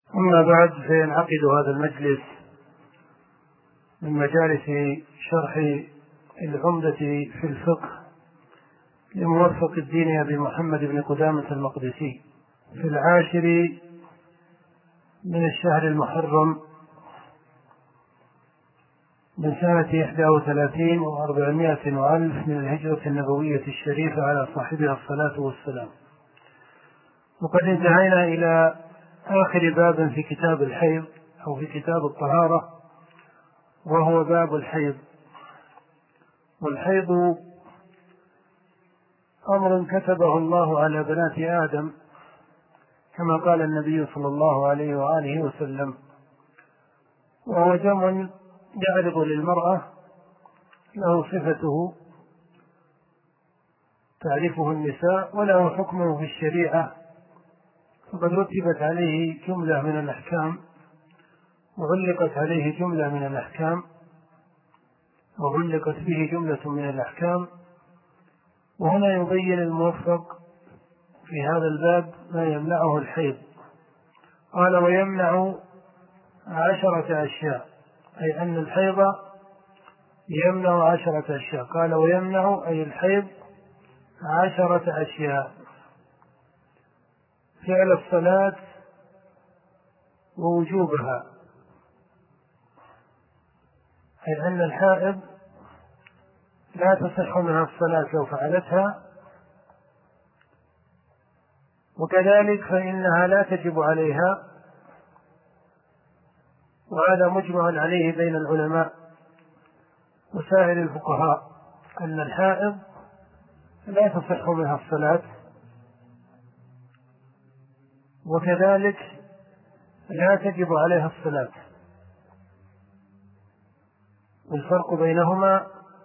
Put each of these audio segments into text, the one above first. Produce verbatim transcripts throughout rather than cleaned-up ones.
أما بعد، فينعقد هذا المجلس من مجالس شرح العمدة في الفقه لموفق الدين أبي محمد بن قدامة المقدسي في العاشر من الشهر المحرم من سنة إحدى وثلاثين وأربعمائة وألف من الهجرة النبوية الشريفة على صاحبها الصلاة والسلام. وقد انتهينا إلى آخر باب في كتاب الحيض أو في كتاب الطهارة، وهو باب الحيض. والحيض أمر كتبه الله على بنات آدم كما قال النبي صلى الله عليه وآله وسلم، وهو دم يعرض للمرأة له صفته تعرفه النساء وله حكمه في الشريعة، فقد رتبت عليه جملة من الأحكام وعلقت عليه جملة من الأحكام وعلقت به جملة من الأحكام. وهنا يبين الموفق في هذا الباب ما يمنعه الحيض. قال ويمنع عشرة أشياء، أي أن الحيض يمنع عشرة أشياء. قال ويمنع أي الحيض عشرة أشياء: فعل الصلاة ووجوبها، أي أن الحائض لا تصح منها الصلاة لو فعلتها، وكذلك فإنها لا تجب عليها، وهذا مجمع عليه بين العلماء وسائر الفقهاء أن الحائض لا تصح منها الصلاة، وكذلك لا تجب عليها الصلاة. والفرق بينهما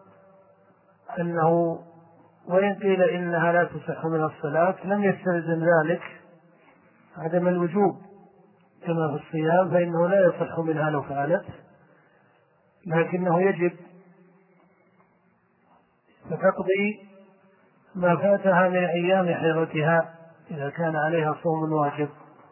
أنه وإن قيل إنها لا تصح منها الصلاة لم يستلزم ذلك عدم الوجوب، كما في الصيام فإنه لا يصح منها لو فعلت، لكنه يجب فتقضي ما فاتها من أيام حيضتها إذا كان عليها صوم واجب.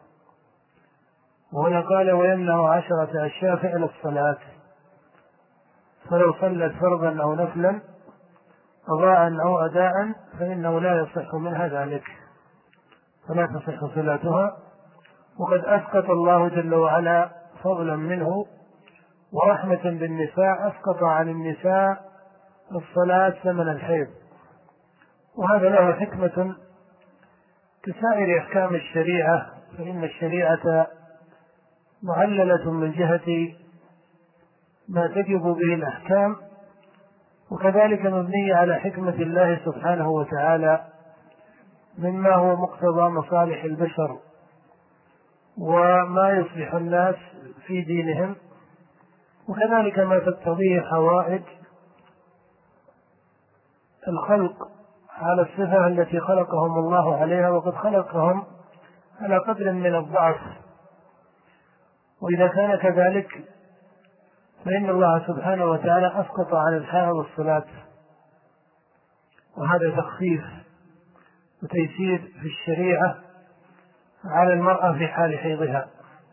وهنا قال ويمنع عشرة أشياء: فعل الصلاة، فلو صلت فرضا أو نفلا قضاء أو أداء فإنه لا يصح منها ذلك، فلا تصح صلاتها. وقد أسقط الله جل وعلا فضلا منه ورحمة بالنساء، أسقط عن النساء الصلاة ثمن الحيض، وهذا له حكمة كسائر أحكام الشريعة، فإن الشريعة معللة من جهة ما تجب به الأحكام، وكذلك مبنية على حكمة الله سبحانه وتعالى مما هو مقتضى مصالح البشر وما يصلح الناس في دينهم، وكذلك ما تقتضيه حوائج الخلق على الصفة التي خلقهم الله عليها، وقد خلقهم على قدر من الضعف. وإذا كان كذلك فإن الله سبحانه وتعالى أسقط عن الحائض الصلاة، وهذا تخفيف وتيسير في الشريعة على المرأة في حال حيضها.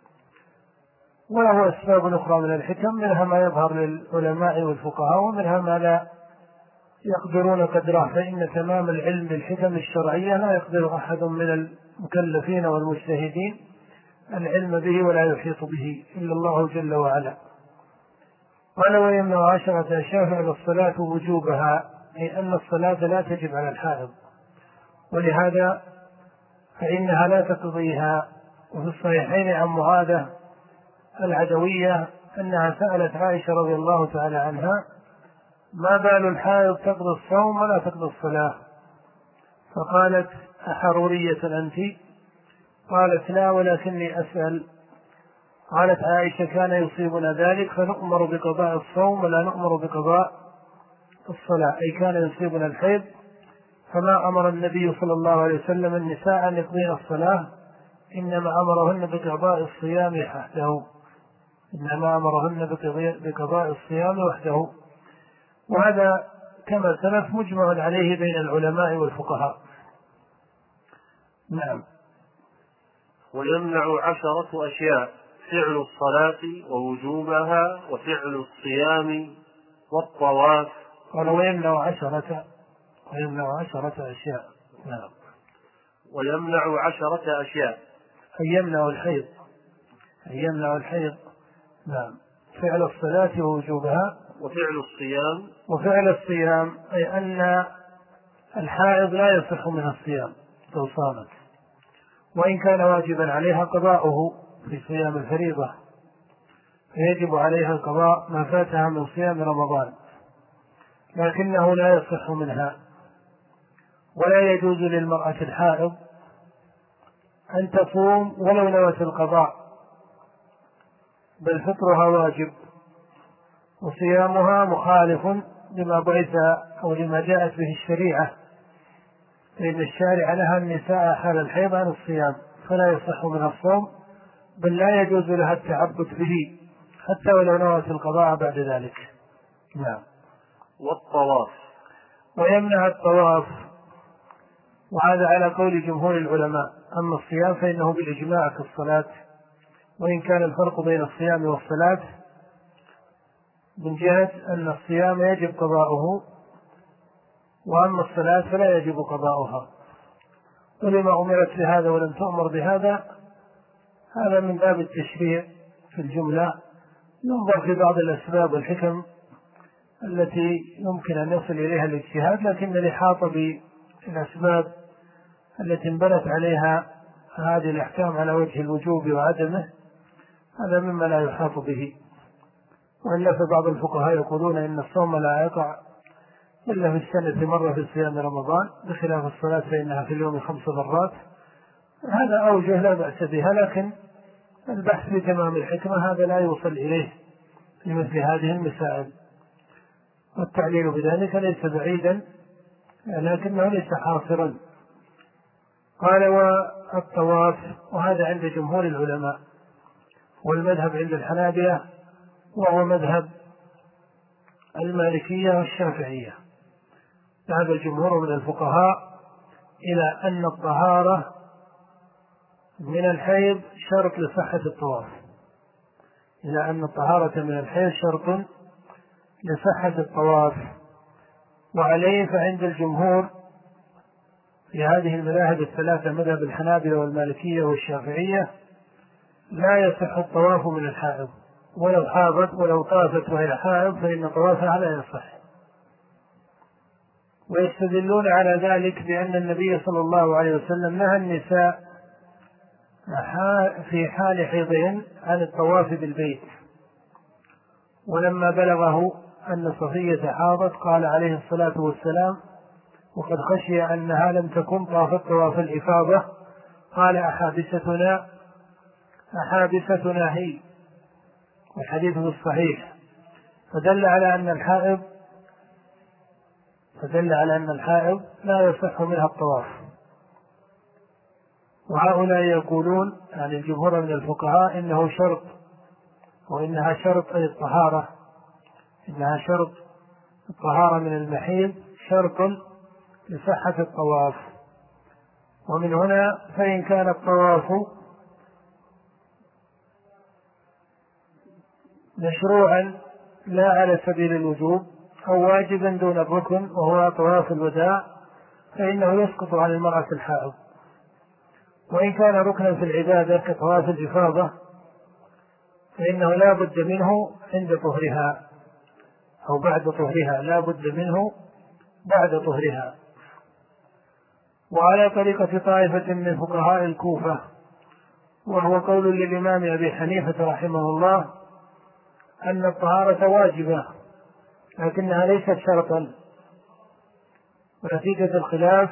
وله أسباب أخرى من الحكم، منها ما يظهر للعلماء والفقهاء ومنها ما لا يقدرون قدره، فإن تمام العلم بالحكم الشرعية لا يقدر أحد من المكلفين والمجتهدين العلم به ولا يحيط به إلا الله جل وعلا. قال ويمنع عشرة أشياء: فعل الصلاة ووجوبها، أي أن الصلاة لا تجب على الحائض، ولهذا فإنها لا تقضيها. وفي الصحيحين عن معاذة العدوية أنها سألت عائشة رضي الله تعالى عنها: ما بال الحائض تقضي الصوم ولا تقضي الصلاة؟ فقالت: أحرورية أنت؟ قالت: لا، ولكني أسأل. قالت عائشة: كان يصيبنا ذلك فنؤمر بقضاء الصوم ولا نؤمر بقضاء الصلاة، أي كان يصيبنا الحيض فما أمر النبي صلى الله عليه وسلم النساء أن يقضين الصلاة، إنما أمرهن بقضاء الصيام وحده، إنما أمرهن بقضاء الصيام وحده. وهذا كما سلف مجمع عليه بين العلماء والفقهاء. نعم. ويمنع عشرة أشياء: فعل الصلاة ووجوبها، وفعل الصيام، والطواف. قال ويمنع عشرة ويمنع عشرة أشياء. نعم. ويمنع عشرة أشياء أي يمنع الحيض أي يمنع الحيض نعم. فعل الصلاة ووجوبها، وفعل الصيام وفعل الصيام أي أن الحائض لا يصح منها الصيام لو صامت، وإن كان واجبا عليها قضاؤه في صيام الفريضة، فيجب عليها القضاء ما فاتها من صيام رمضان، لكنه لا يصح منها. ولا يجوز للمرأة الحائض أن تصوم ولو نوت القضاء، بل فطرها واجب، وصيامها مخالف لما بعث أو لما جاءت به الشريعة، فإن الشارع نهى النساء حال الحيض عن الصيام، فلا يصح منها الصوم، بل لا يجوز لها التعبد به حتى ولو نوت القضاء بعد ذلك. نعم. والطواف. ويمنع الطواف، وهذا على قول جمهور العلماء. أما الصيام فإنه بالإجماع كالصلاة، وإن كان الفرق بين الصيام والصلاة من جهة أن الصيام يجب قضاؤه، وأما الصلاة فلا يجب قضاؤها. ولما أمرت بهذا ولم تؤمر بهذا، هذا من باب التشريع في الجملة، ينظر في بعض الأسباب والحكم التي يمكن أن يصل إليها الاجتهاد، لكن الإحاطة بالأسباب التي انبنت عليها هذه الأحكام على وجه الوجوب وعدمه هذا مما لا يحاط به. وإلا فبعض الفقهاء يقولون إن الصوم لا يقع إلا في السنة مرة في صيام رمضان، بخلاف الصلاة فإنها في اليوم خمس مرات. هذا أوجه لا بأس بها، لكن البحث بتمام الحكمة هذا لا يوصل إليه لمثل هذه المسائل، والتعليل بذلك ليس بعيدا لكنه ليس حاصرا. قال والطواف، وهذا عند جمهور العلماء، والمذهب عند الحنابلة، وهو مذهب المالكية والشافعية. ذهب الجمهور من الفقهاء إلى أن الطهارة من الحيض شرط لصحة الطواف، إلى أن الطهارة من الحيض شرط لصحة الطواف. وعليه فعند الجمهور في هذه المذاهب الثلاثة، مذهب الحنابلة والمالكية والشافعية، لا يصح الطواف من الحائض، ولو حاضت ولو طافت وهي حائض فإن طوافها لا يصح. ويستدلون على ذلك بأن النبي صلى الله عليه وسلم نهى النساء في حال حيضهن عن الطواف بالبيت، ولما بلغه أن صفية حاضت قال عليه الصلاة والسلام وقد خشي أنها لم تكن طافت طواف الإفاضة، قال أحابستنا أحابستنا هي، والحديث الصحيح. فدل على أن الحائض فدل على أن الحائض لا يصح منها الطواف. وهؤلاء يقولون يعني الجمهور من الفقهاء إنه شرط، وإنها شرط أي الطهارة، إنها شرط الطهارة من المحيض شرط لصحة الطواف. ومن هنا فإن كان الطواف مشروعا لا على سبيل الوجوب أو واجبا دون الركن وهو طواف الوداع، فإنه يسقط عن المرأة الحائض. وإن كان ركنا في العبادة كطواف الإفاضة فإنه لا بد منه عند طهرها أو بعد طهرها، لا بد منه بعد طهرها. وعلى طريقة طائفة من فقهاء الكوفة، وهو قول للإمام أبي حنيفة رحمه الله، أن الطهارة واجبة لكنها ليست شرطا. ونتيجة الخلاف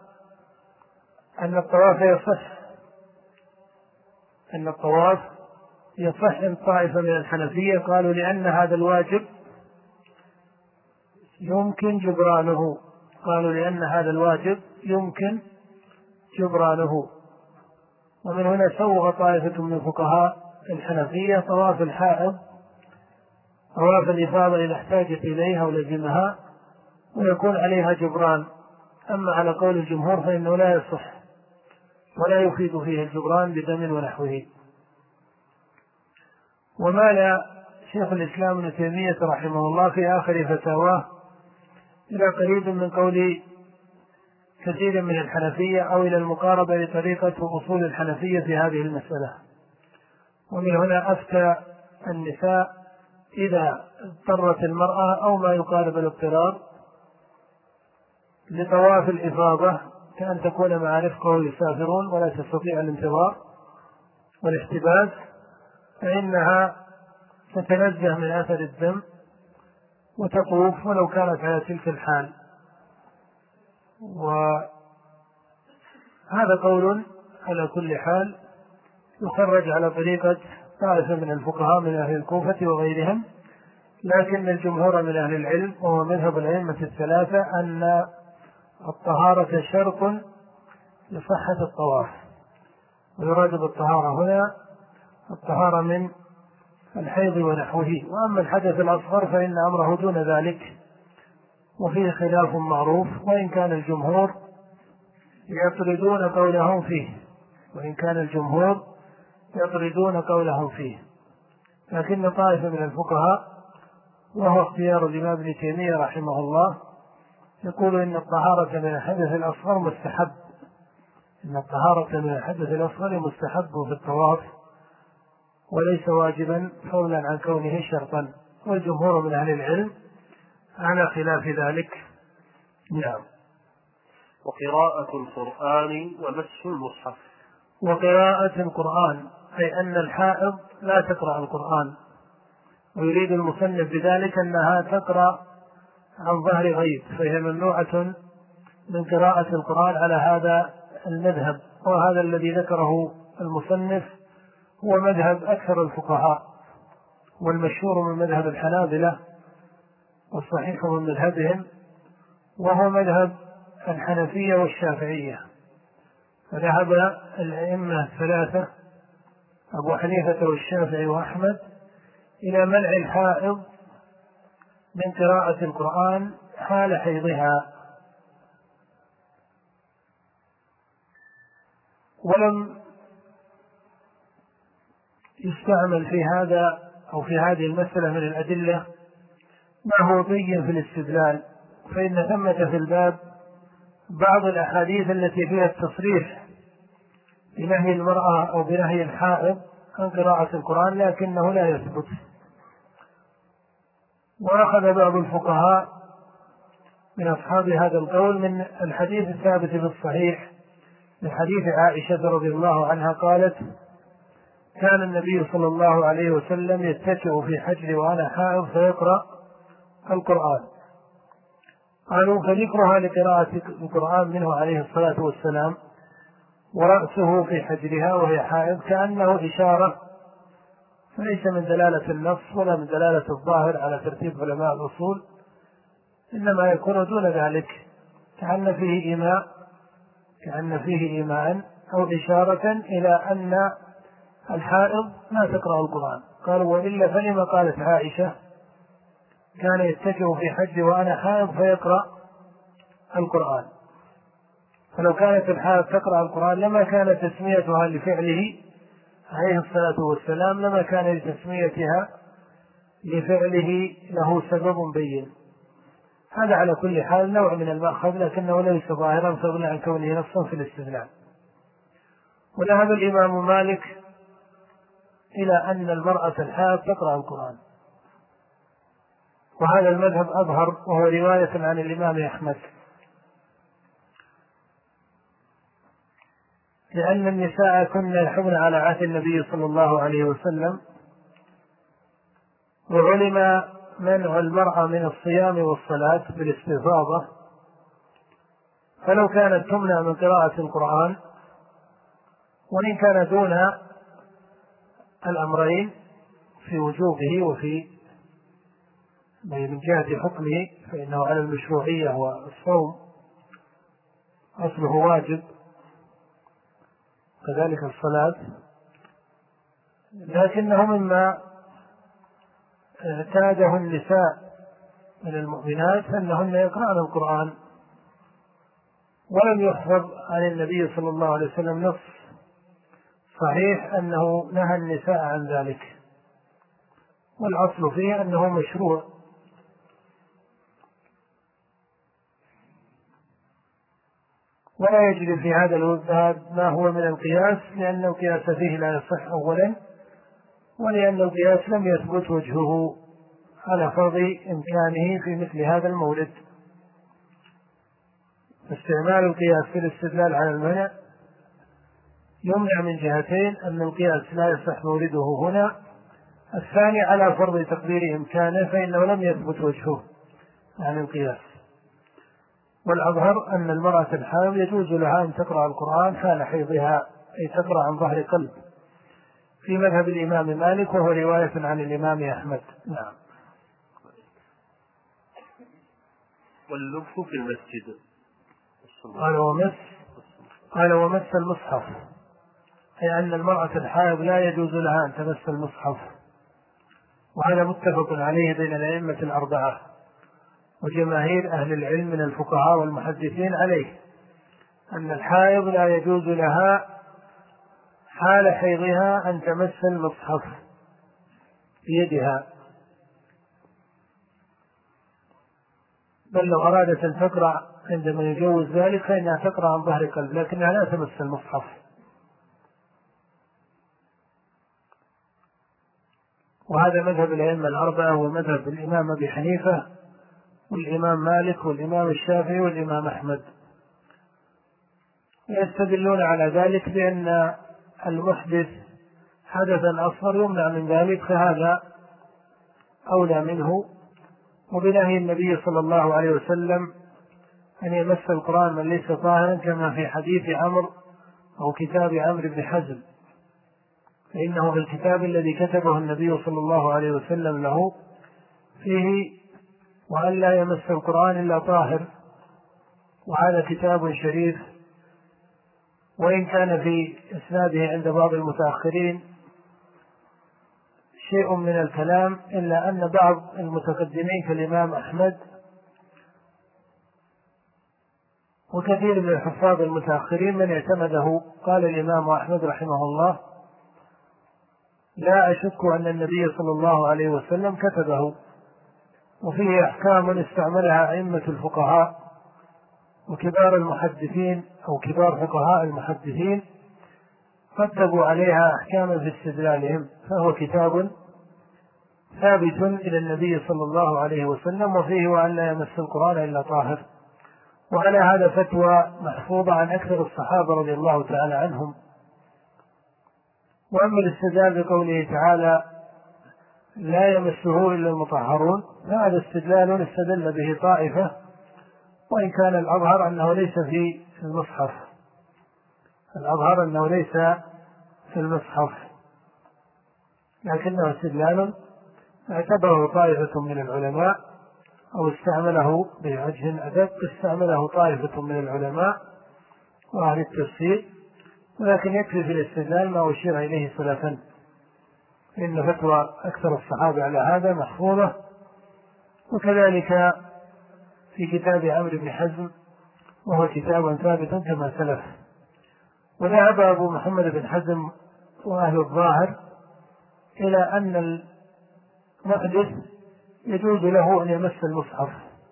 أن الطواف يصح أن الطواف يصح عند طائفة من الحنفية، قالوا لأن هذا الواجب يمكن جبرانه قالوا لأن هذا الواجب يمكن جبرانه. ومن هنا سوغ طائفة من فقهاء الحنفية طواف الحائض طواف الإفاضة إذا احتاجت إليها ولزمها ويكون عليها جبران. أما على قول الجمهور فإنه لا يصح، ولا يفيد فيه الجبران بدم ونحوه. ومال شيخ الإسلام ابن تيمية رحمه الله في آخر فتاواه إلى قريب من قول كثير من الحنفية أو إلى المقاربة لطريقة أصول الحنفية في هذه المسألة. ومن هنا أفتى النساء إذا اضطرت المرأة أو ما يقارب الاضطرار لطواف الإفاضة كأن تكون مع رفقه يسافرون ولا تستطيع الانتظار والاحتباس، فإنها تتنزه من أثر الدم وتطوف ولو كانت على تلك الحال. وهذا قول على كل حال يخرج على طريقة طائفة من الفقهاء من أهل الكوفة وغيرهم، لكن الجمهور من أهل العلم وهو مذهب الأئمة الثلاثة أن الطهارة شرط لصحة الطواف، ويراد بالطهارة هنا الطهارة من الحيض ونحوه. وأما الحدث الأصغر فإن أمره دون ذلك وفيه خلاف معروف، وإن كان الجمهور يطردون قولهم فيه وإن كان الجمهور يطردون قولهم فيه لكن طائفة من الفقهاء وهو اختيار الإمام ابن تيمية رحمه الله يقول إن الطهارة من الحدث الأصغر مستحب إن الطهارة من الحدث الأصغر مستحب في الطواف وليس واجبا فضلا عن كونه شرطا، والجمهور من أهل العلم على خلاف ذلك. نعم. وقراءة القرآن ومسح المصحف. وقراءة القرآن أي أن الحائض لا تقرأ القرآن، ويريد المصنف بذلك أنها تقرأ عن ظهر غيب، فهي ممنوعة من قراءة القرآن على هذا المذهب، وهذا الذي ذكره المصنف هو مذهب أكثر الفقهاء والمشهور من مذهب الحنابلة والصحيح من مذهبهم، وهو مذهب الحنفية والشافعية. فذهب الأئمة الثلاثة أبو حنيفة والشافعي وأحمد إلى منع الحائض من قراءة القرآن حال حيضها، ولم يستعمل في هذا أو في هذه المسألة من الأدلة ما هو بين في الاستدلال، فإن ثمة في الباب بعض الأحاديث التي فيها التصريح بنهي المرأة أو بنهي الحائض عن قراءة القرآن لكنه لا يثبت. وأخذ بعض الفقهاء من أصحاب هذا القول من الحديث الثابت في الصحيح من حديث عائشة رضي الله عنها قالت: كان النبي صلى الله عليه وسلم يتكئ في حجري وأنا حائض فيقرأ القرآن. قالوا: فذكرها لقراءة القرآن منه عليه الصلاة والسلام ورأسه في حجرها وهي حائض كأنه إشارة، فليس من دلالة النص ولا من دلالة الظاهر على ترتيب علماء الأصول، إنما يكون دون ذلك كأن فيه إيماء كأن فيه إيماء أو إشارة إلى أن الحائض لا تقرأ القرآن. قالوا: وإلا فلما قالت عائشة كان يتكئ في حجري وأنا حائض فيقرأ القرآن؟ فلو كانت الحائض تقرأ القرآن لما كانت تسميتها لفعله عليه الصلاة والسلام لما كان لتسميتها لفعله له سبب بين. هذا على كل حال نوع من المأخذ لكنه ليس ظاهرا فضلا عن كونه نصا في الاستدلال. وذهب الإمام مالك إلى أن المرأة الحائض تقرأ القرآن، وهذا المذهب أظهر، وهو رواية عن الإمام أحمد، لأن النساء كن يحبن على عهد النبي صلى الله عليه وسلم، وعلم منع المرأة من الصيام والصلاة بالاستفاضة، فلو كانت تمنع من قراءة القرآن وإن كان دون الأمرين في وجوبه وفي من جهة حكمه فإنه على المشروعية والصوم أصله واجب كذلك الصلاة، لكنه مما اعتاده النساء من المؤمنات أنهن يقرأن القرآن ولم يحفظ عن النبي صلى الله عليه وسلم نص صحيح أنه نهى النساء عن ذلك، والأصل فيه أنه مشروع. ولا يجري في هذا الباب ما هو من القياس، لأن القياس فيه لا يصح أولا، ولأن القياس لم يثبت وجهه على فرض إمكانه في مثل هذا المورد. استعمال القياس في الاستدلال على المنع يمنع من جهتين: أن القياس لا يصح مورده هنا، الثاني على فرض تقدير إمكانه فإنه لم يثبت وجهه عن القياس. والأظهر أن المرأة الحامل يجوز لها أن تقرأ القرآن حال حيضها، أي تقرأ عن ظهر قلب، في مذهب الإمام مالك، وهو رواية عن الإمام أحمد. نعم. واللبس في المسجد. قال ومس قال ومس المصحف، أي أن المرأة الحائض لا يجوز لها أن تمس المصحف، وهذا متفق عليه بين الأئمة الأربعة وجماهير أهل العلم من الفقهاء والمحدثين عليه، أن الحائض لا يجوز لها حال حيضها أن تمس المصحف بيدها، بل لو أرادت أن تقرأ عندما يجوز ذلك فإنها تقرأ عن ظهر قلب، لكنها لا تمس المصحف. وهذا مذهب الأئمة الأربعة، ومذهب الإمام أبي حنيفة والإمام مالك والإمام الشافعي والإمام أحمد. يستدلون على ذلك بأن المحدث حدثا أصغر يمنع من ذلك، فهذا أولى منه، وبنهي النبي صلى الله عليه وسلم أن يمس القرآن من ليس طاهرا، كما في حديث عمرو أو كتاب عمرو بن حزم، فإنه في الكتاب الذي كتبه النبي صلى الله عليه وسلم له فيه وأن لا يمس القرآن إلا طاهر، وهذا كتاب شريف، وإن كان في إسناده عند بعض المتأخرين شيء من الكلام، إلا أن بعض المتقدمين كالإمام أحمد وكثير من الحفاظ المتأخرين من اعتمده. قال الإمام أحمد رحمه الله: لا أشك أن النبي صلى الله عليه وسلم كتبه، وفيه أحكام استعملها أئمة الفقهاء وكبار المحدثين أو كبار فقهاء المحدثين، رتبوا عليها أحكاما في استدلالهم، فهو كتاب ثابت إلى النبي صلى الله عليه وسلم، وفيه وأن لا يمس القرآن إلا طاهر. وعلى هذا فتوى محفوظة عن أكثر الصحابة رضي الله تعالى عنهم. وأما الاستدلال بقوله تعالى لا يمسه إلا المطهرون، فهذا استدلال استدل به طائفة، وإن كان الأظهر أنه ليس في المصحف، الأظهر أنه ليس في المصحف، لكنه استدلال اعتبره طائفة من العلماء، أو استعمله بوجه أدق استعمله طائفة من العلماء وأهل التفسير، ولكن يكفي في الاستدلال ما أشير إليه سلفا، إن فتوى أكثر الصحابة على هذا محفوظة. وكذلك في كتاب عمرو بن حزم، وهو كتاب ثابت كما سلف. وذهب أبو محمد بن حزم وأهل الظاهر إلى أن المحدث يجوز له أن يمس المصحف،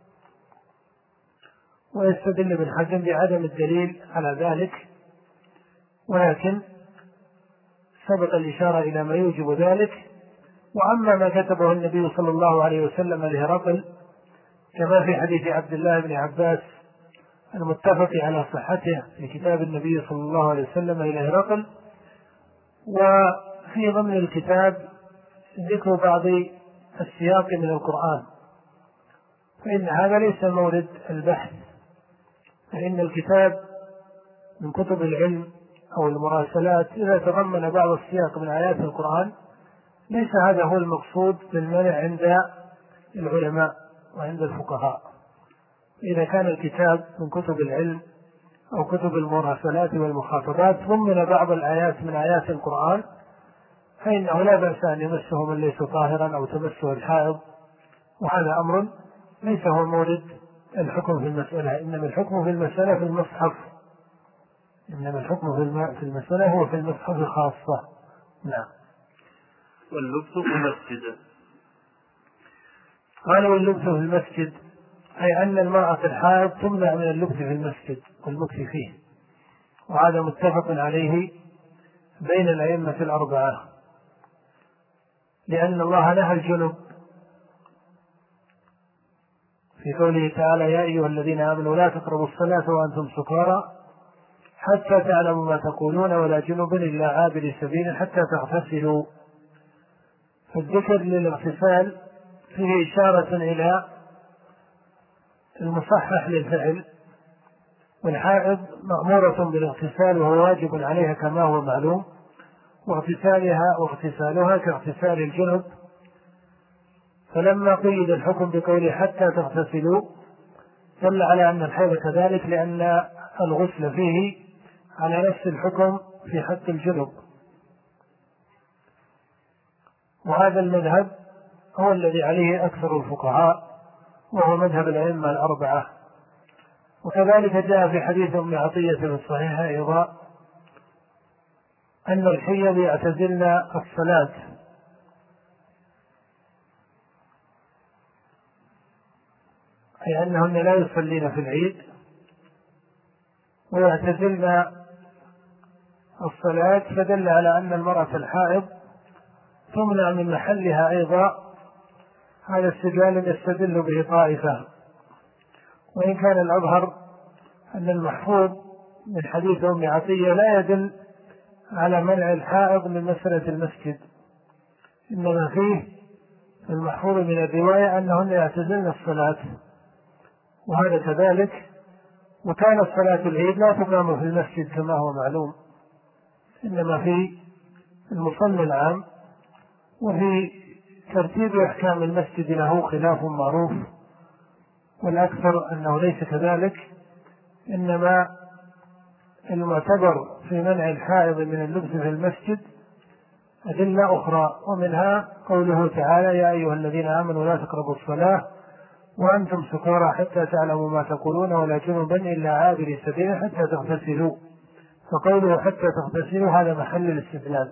ويستدل ابن حزم بعدم الدليل على ذلك، ولكن سبق الإشارة إلى ما يوجب ذلك. وأما ما كتبه النبي صلى الله عليه وسلم لهرقل، كما في حديث عبد الله بن عباس المتفق على صحته في كتاب النبي صلى الله عليه وسلم إلى هرقل، وفي ضمن الكتاب ذكر بعض السياق من القرآن، فإن هذا ليس مورد البحث، فإن الكتاب من كتب العلم أو المراسلات إذا تضمن بعض السياق من آيات القرآن ليس هذا هو المقصود بالمنع عند العلماء وعند الفقهاء. إذا كان الكتاب من كتب العلم أو كتب المراسلات والمخاطبات ضمن بعض الآيات من آيات القرآن، فإنه لا بأس أن يمسه من ليس طاهرا أو تمسه الحائض، وهذا أمر ليس هو مورد الحكم في المسألة، إنما الحكم في المسألة في المصحف، إنما الحكم في المسألة هو في المصحف خاصة. نعم. واللبس في المسجد. قال واللبس في المسجد أي أن المرأة الحائض تمنع من اللبس في المسجد والمكث فيه، وهذا متفق عليه بين الأئمة الأربعة، لأن الله نهى الجنب في قوله تعالى يا أيها الذين آمنوا لا تقربوا الصلاة وأنتم سكارى حتى تعلموا ما تقولون ولا جنب إلا عابر سبيل حتى تغتسلوا. فالذكر للاغتسال فيه إشارة إلى المصحح للفعل، والحائض مأمورة بالاغتسال وهو واجب عليها كما هو معلوم، واغتسالها واغتسالها كاغتسال الجنب. فلما قيد الحكم بقوله حتى تغتسلوا دل على أن الحيض كذلك، لأن الغسل فيه على نفس الحكم في حق الجنب، وهذا المذهب هو الذي عليه أكثر الفقهاء وهو مذهب الأئمة الأربعة. وكذلك جاء في حديث أم عطية في الصحيح أيضا أن الحيض يعتزلن الصلاة، أي أنهن لا يصلين في العيد ويعتزلن الصلاة، فدل على أن المرأة الحائض تمنع من محلها أيضا. هذا استدلال يستدل به طائفة، وإن كان الأظهر أن المحفوظ من حديث أم عطية لا يدل على منع الحائض من مسألة المسجد، إنما فيه المحفوظ من الرواية أنهن يعتزلن الصلاة، وهذا كذلك. وكانت صلاة العيد لا تقام في المسجد كما هو معلوم، إنما في المصلى العام، وفي ترتيب أحكام المسجد له خلاف معروف، والأكثر أنه ليس كذلك، إنما المعتبر في منع الحائض من اللبس في المسجد أدلة أخرى، ومنها قوله تعالى يا أيها الذين آمنوا لا تقربوا الصلاة وأنتم سكارى حتى تعلموا ما تقولون ولا جنبا إلا عابر سبيل حتى تغتسلوا، فقوله حتى تغتسلوا هذا محل الاستدلال.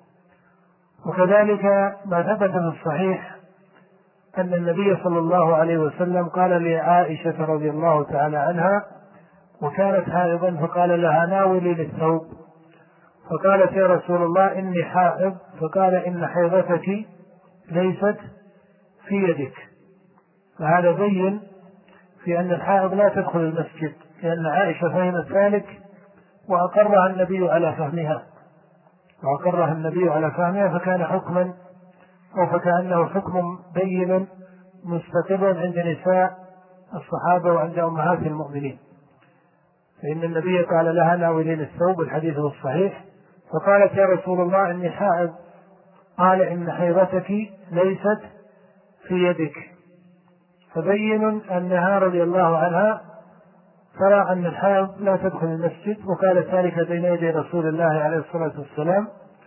وكذلك ما ثبت في الصحيح أن النبي صلى الله عليه وسلم قال لعائشة رضي الله تعالى عنها وكانت حائضا فقال لها ناولي للثوب، فقالت يا رسول الله إني حائض، فقال إن حيضتك ليست في يدك. فهذا بين في أن الحائض لا تدخل المسجد، لأن عائشة فهمت ذلك وأقرها النبي على فهمها وأقرها النبي على فهمها فكان حكما أو فكأنه حكم بين مستقر عند نساء الصحابة وعند أمهات المؤمنين. فإن النبي قال لها ناولين الثوب، الحديث الصحيح، فقالت يا رسول الله إني حائض، قال إن حيضتك ليست في يدك. فبين أنها رضي الله عنها ترى أن الحائض لا تدخل المسجد، وقالت ذلك بين يدي رسول الله عليه الصلاة والسلام،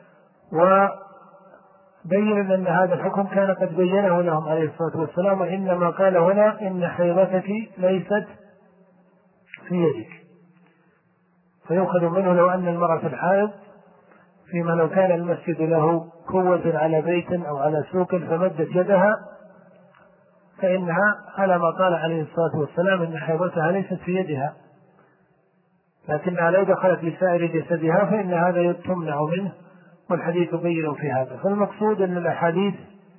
وبين أن هذا الحكم كان قد بينه لهم عليه الصلاة والسلام، وإنما قال هنا إن حيضتك ليست في يدك. فيؤخذ منه لو أن المرأة الحائض فيما لو كان المسجد له قوة على بيت أو على سوق فمدت يدها فإنها على ما قال عليه الصلاة والسلام إن حيضتها ليست في يدها، لكنها لو دخلت لسائر جسدها فإن هذا تمنع منه، والحديث بين في هذا. فالمقصود أن الأحاديث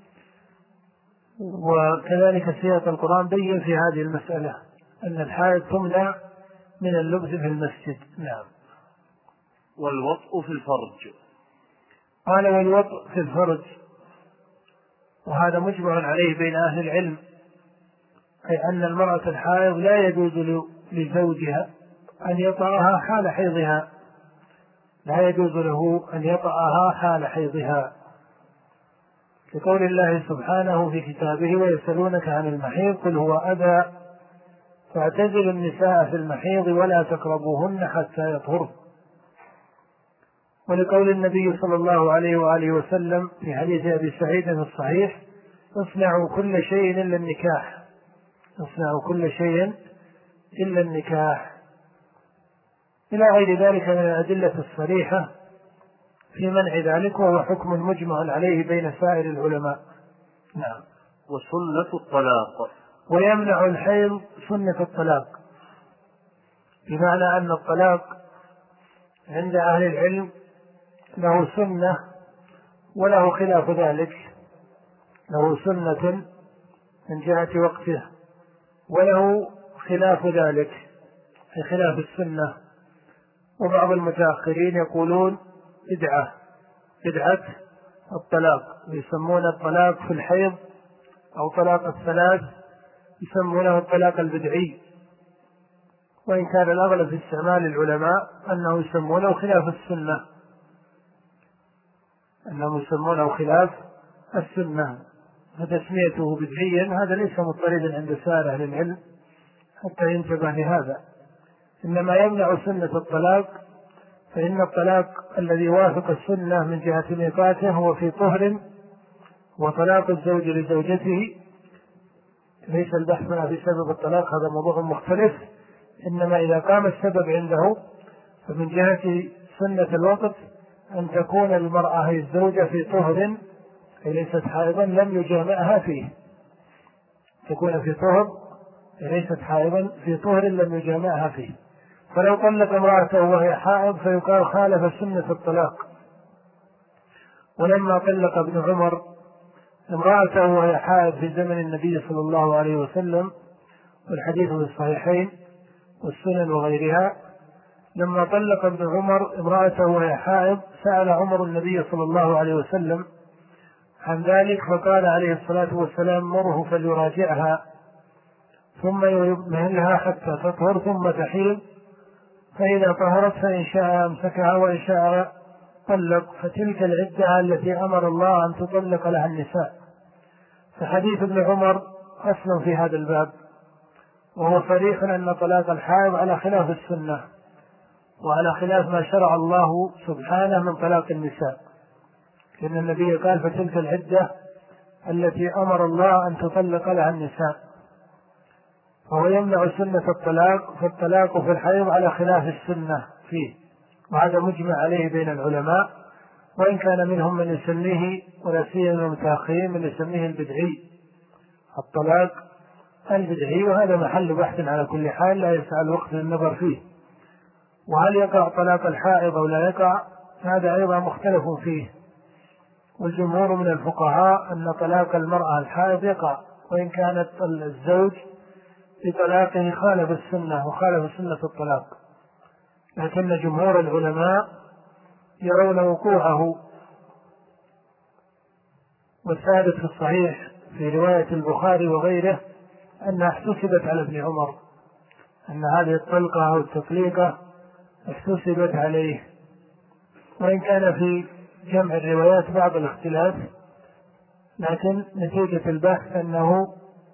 وكذلك سياق القرآن بين في هذه المسألة أن الحائض تمنع من اللبس في المسجد. نعم. والوطء في الفرج. قال والوطء في الفرج، وهذا مجمع عليه بين أهل العلم، أي أن المرأة الحائض لا يجوز لزوجها أن يطأها حال حيضها، لا يجوز له أن يطأها حال حيضها، لقول الله سبحانه في كتابه ويسألونك عن المحيض قل هو أذى فاعتزلوا النساء في المحيض ولا تقربوهن حتى يطهرن. ولقول النبي صلى الله عليه وآله وسلم في حديث أبي سعيد الصحيح اصنعوا كل شيء إلا النكاح، اصنعوا كل شيء إلا النكاح، إلى غير ذلك من الأدلة الصريحة في منع ذلك، وهو حكم مجمع عليه بين سائر العلماء. نعم. وسنة الطلاق. ويمنع الحيض سنة الطلاق، بمعنى أن الطلاق عند أهل العلم له سنة وله خلاف ذلك، له سنة من جهة وقته وله خلاف ذلك في خلاف السنة. وبعض المتأخرين يقولون بدعة بدعة الطلاق، يسمون الطلاق في الحيض أو طلاق الثلاث يسمونه الطلاق البدعي، وإن كان الأغلب في استعمال العلماء أنه يسمونه خلاف السنة، أنهم يسمونه خلاف السنة، فتسميته بدعيا هذا ليس مضطردا عند سائر أهل العلم حتى ينتبه لهذا. إنما يمنع سنة الطلاق، فإن الطلاق الذي يوافق السنة من جهة ميقاته هو في طهر، وطلاق الزوج لزوجته ليس البحث هنا في سبب الطلاق، هذا موضوع مختلف، إنما إذا قام السبب عنده فمن جهة سنة الوقت أن تكون المرأة هي الزوجة في طهر، أي ليست حائضا لم يجامعها فيه، تكون في طهر ليست حائضا في طهر لم يجامعها فيه. فلو طلق امرأته وهي حائض فيقال خالف سنة الطلاق. ولما طلق ابن عمر امرأته وهي حائض في زمن النبي صلى الله عليه وسلم، والحديث في الصحيحين والسنن وغيرها، لما طلق ابن عمر امرأته وهي حائض سأل عمر النبي صلى الله عليه وسلم عن ذلك، فقال عليه الصلاة والسلام مره فليراجعها ثم يمهلها حتى تطهر ثم تحيض، فإذا طهرت فإن شاء أمسكها وإن شاء طلق، فتلك العدة التي أمر الله أن تطلق لها النساء. فحديث ابن عمر أصل في هذا الباب، وهو صريح أن طلاق الحائض على خلاف السنة وعلى خلاف ما شرع الله سبحانه من طلاق النساء، لأن النبي قال فتلك العدة التي أمر الله أن تطلق لها النساء، فهو يمنع سنة الطلاق، فالطلاق في الحيض على خلاف السنة فيه، وهذا مجمع عليه بين العلماء، وإن كان منهم من يسميه ولا سيما المتأخرين من يسميه البدعي، الطلاق البدعي، وهذا محل بحث على كل حال لا يسع الوقت للنظر فيه. وهل يقع طلاق الحائض أو لا يقع هذا أيضا مختلف فيه، والجمهور من الفقهاء أن طلاق المرأة الحائض يقع وإن كانت الزوج بطلاقه خالف السنة وخالف سنة الطلاق، لكن جمهور العلماء يرون وقوعه. والثابت في الصحيح في رواية البخاري وغيره أنها احتسبت على ابن عمر، أن هذه الطلقة أو التطليقة احتسبت عليه، وإن كان في جمع الروايات بعض الاختلاف، لكن نتيجة البحث أنه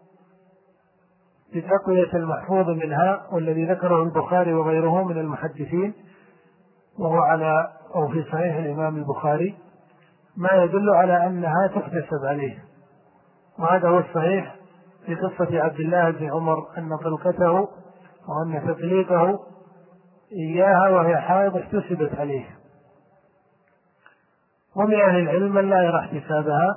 بتقوية المحفوظ منها، والذي ذكره البخاري وغيره من المحدثين وهو على أو في صحيح الإمام البخاري ما يدل على أنها تحتسب عليه. وهذا هو الصحيح في قصة عبد الله بن عمر أن طلقته وأن تطليقه إياها وهي حائض احتسبت عليه. ومن أهل العلم من لا يرى احتسابها،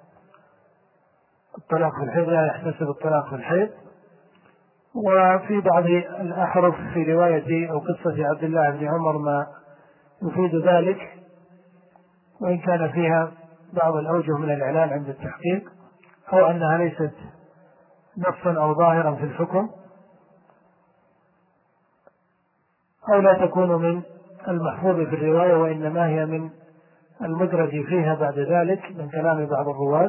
الطلاق في الحيض لا يحتسب الطلاق في الحيض. وفي بعض الأحرف في رواية أو قصة عبد الله بن عمر ما يفيد ذلك، وإن كان فيها بعض الأوجه من الإعلان عند التحقيق، أو أنها ليست نصا أو ظاهرا في الحكم، أو لا تكون من المحفوظ في الرواية، وإنما هي من المدرج فيها بعد ذلك من كلام بعض الرواة.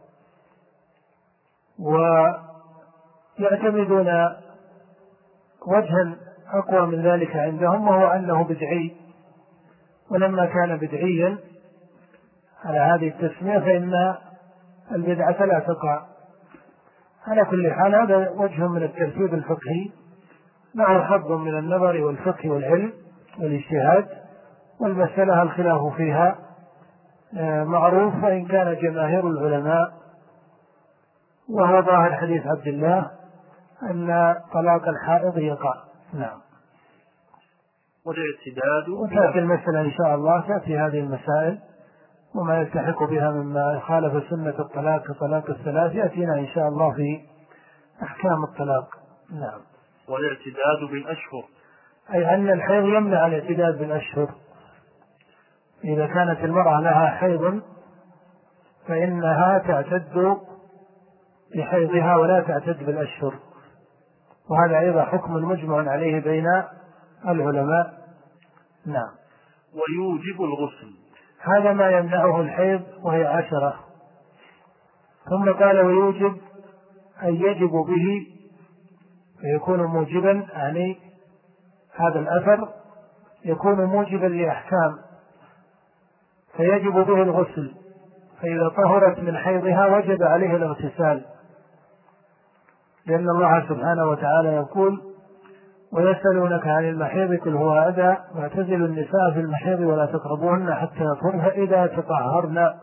ويعتمدون وجها أقوى من ذلك عندهم، وهو أنه بدعي، ولما كان بدعيا على هذه التسمية فإن البدعة لا تقع. على كل حال هذا وجه من الترتيب الفقهي له حظ من النظر والفقه والعلم والاجتهاد، والمسألة الخلاف فيها معروف، وإن كان جماهير العلماء وهو ظاهر حديث عبد الله أن طلاق الحائض يقع. نعم. والاعتداد وتأتي المسألة إن شاء الله، تأتي هذه المسائل وما يلتحق بها مما خالف سنة الطلاق كطلاق الثلاث يأتينا إن شاء الله في أحكام الطلاق. نعم. والاعتداد بالأشهر، أي أن الحيض يمنع الاعتداد بالأشهر. إذا كانت المرأة لها حيض فإنها تعتد بحيضها ولا تعتد بالأشهر، وهذا أيضا حكم مجمع عليه بين العلماء. نعم. ويوجب الغسل، هذا ما يمنعه الحيض وهي عشرة. ثم قال ويوجب أن يجب به فيكون موجبا، يعني هذا الأثر يكون موجبا لأحكام فيجب به الغسل، فإذا طهرت من حيضها وجب عليه الاغتسال، لأن الله سبحانه وتعالى يقول ويسألونك عن المحيض قل هو أذى واعتزلوا النساء في المحيض ولا تقربوهن حتى يطهرن فإذا تطهرن.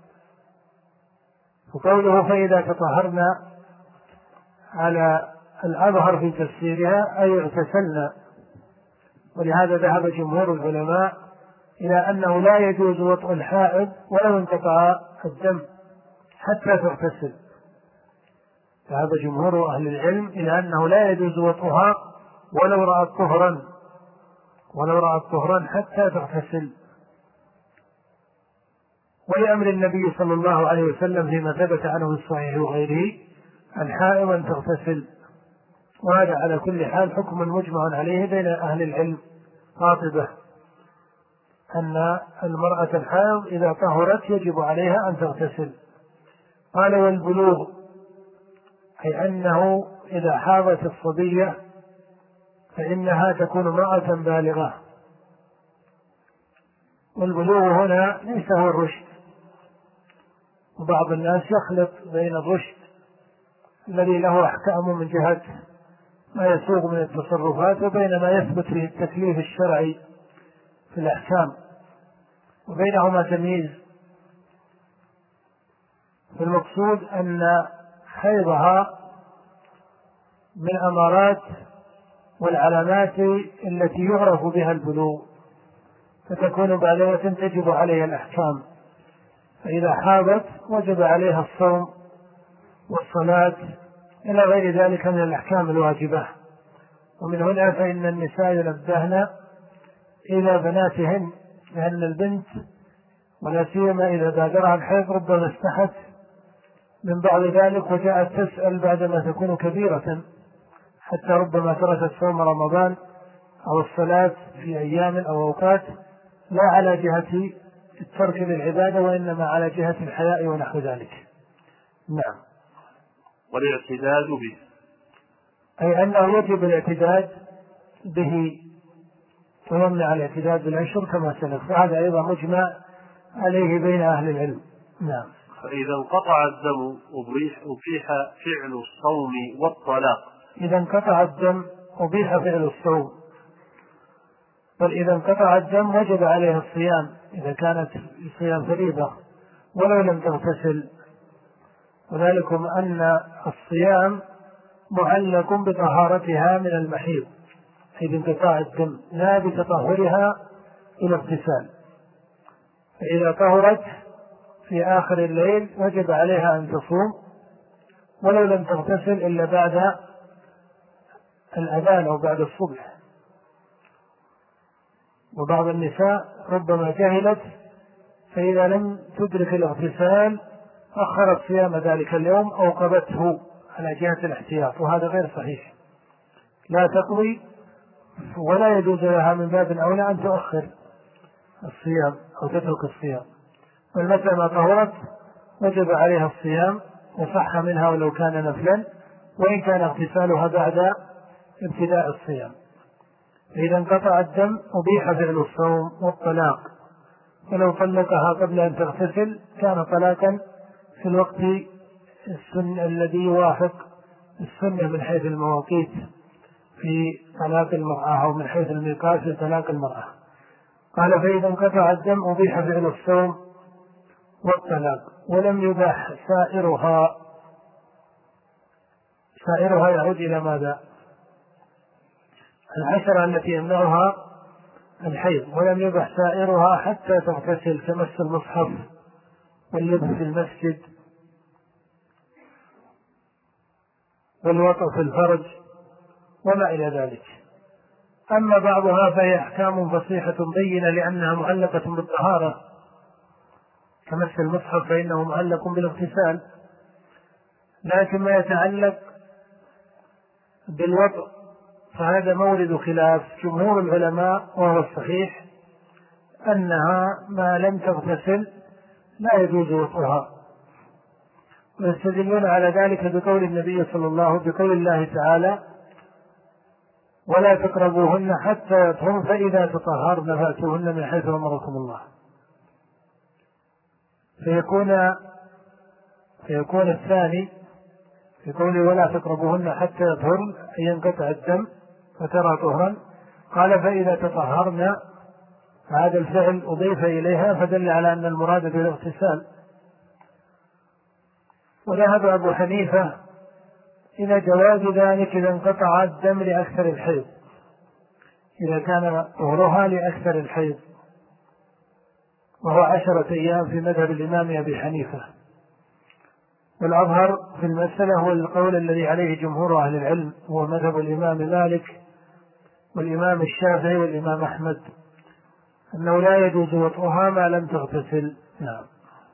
وقوله فإذا تطهرن على الأظهر في تفسيرها أي اغتسلن، ولهذا ذهب جمهور العلماء إلى أنه لا يجوز وطء الحائض ولو انقطع الدم حتى تغتسل. ذهب جمهور أهل العلم إلى أنه لا يجوز وطئها ولو رأت طهرا ولو رأت طهرا حتى تغتسل، ولأمر النبي صلى الله عليه وسلم فيما ثبت عنه في الصحيح وغيره الحائض أن تغتسل. وهذا على كل حال حكم مجمع عليه بين أهل العلم قاطبة، أن المرأة الحائض إذا طهرت يجب عليها أن تغتسل. قال والبلوغ، أي أنه إذا حاضت الصبية فإنها تكون امرأة بالغة. والبلوغ هنا ليس هو الرشد، وبعض الناس يخلط بين الرشد الذي له أحكام من جهة ما يسوغ من التصرفات وبين ما يثبت فيه التكليف الشرعي في الأحكام، وبينهما تمييز. فالمقصود أن حيضها من أمارات والعلامات التي يعرف بها البلوغ، فتكون بالغة تجب عليها الأحكام، فإذا حاضت وجب عليها الصوم والصلاة إلى غير ذلك من الأحكام الواجبة. ومن هنا فإن النساء ينبهن إلى بناتهن، لأن البنت ولا سيما إذا بادرها الحيض ربما استحت من بعض ذلك وجاءت تسأل بعدما تكون كبيرة، حتى ربما تركت صوم رمضان أو الصلاة في أيام أو أوقات لا على جهة الترك للعبادة وإنما على جهة الحياء ونحو ذلك. نعم. والاعتداد به، أي أنه يجب الاعتداد به ويمنع الاعتداد بالأشهر كما سلف، وهذا أيضا مجمع عليه بين أهل العلم. نعم. فإذا انقطع الدم أبيح فعل الصوم والطلاق. إذا انقطع الدم أبيح فعل الصوم، بل إذا انقطع الدم وجب عليه الصيام إذا كانت الصيام فريضة ولو لم تغتسل، وذلكم أن الصيام معلق بطهارتها من المحيض أي بانقطاع الدم لا بتطهرها إلى اغتسال. فإذا طهرت في آخر الليل وجب عليها أن تصوم ولو لم تغتسل إلا بعد الأذان أو بعد الصبح. وبعض النساء ربما جهلت فإذا لم تدرك الاغتسال أخرت صيام ذلك اليوم أو قضته على جهة الاحتياط، وهذا غير صحيح. لا تقضي ولا يجوز لها من باب أولى أن تؤخر الصيام أو تترك الصيام، بل متى ما طهرت وجب عليها الصيام وصح منها ولو كان نفلا وإن كان اغتسالها بعد ابتداء الصيام. إذا انقطع الدم أبيح فعل الصوم والطلاق، ولو طلقها قبل أن تغتسل كان طلاقا في الوقت السنة الذي يوافق السنة من حيث المواقيت في طلاق المرأة أو من حيث الميقات في طلاق المرأة. قال فإذا انقطع الدم أبيح فعل الصوم والطلاق ولم يباح سائرها. سائرها يعود إلى ماذا؟ العشرة التي يمنعها الحيض، ولم يبح سائرها حتى تغتسل كمس المصحف واللبس في المسجد والوطء في الفرج وما إلى ذلك. أما بعضها فهي أحكام فصيحة بينة لأنها معلقة بالطهارة، كمس المصحف فإنه معلق بالاغتسال، لكن ما يتعلق بالوضع فهذا مورد خلاف جمهور العلماء، وهو الصحيح أنها ما لم تغتسل لا يجوز وضعها، ويستدلون على ذلك بقول النبي صلى الله عليه وسلم بقول الله تعالى: ولا تقربوهن حتى يطهرن فإذا تطهرن فأتوهن من حيث أمركم الله. فيكون فيكون الثاني في قوله ولا تقربوهن حتى يطهرن أي ينقطع الدم فترى طهرا، قال فإذا تطهرن، هذا الفعل أضيف إليها فدل على أن المراد بالاغتسال. وذهب أبو حنيفة إلى جواز ذلك إذا انقطع الدم لأكثر الحيض، إذا كان طهرها لأكثر الحيض، وهو عشرة أيام في مذهب الإمام أبي حنيفة. والأظهر في المسألة هو القول الذي عليه جمهور أهل العلم، هو مذهب الإمام مالك والإمام الشافعي والإمام أحمد، أنه لا يجوز وطئها ما لم تغتسل. نعم.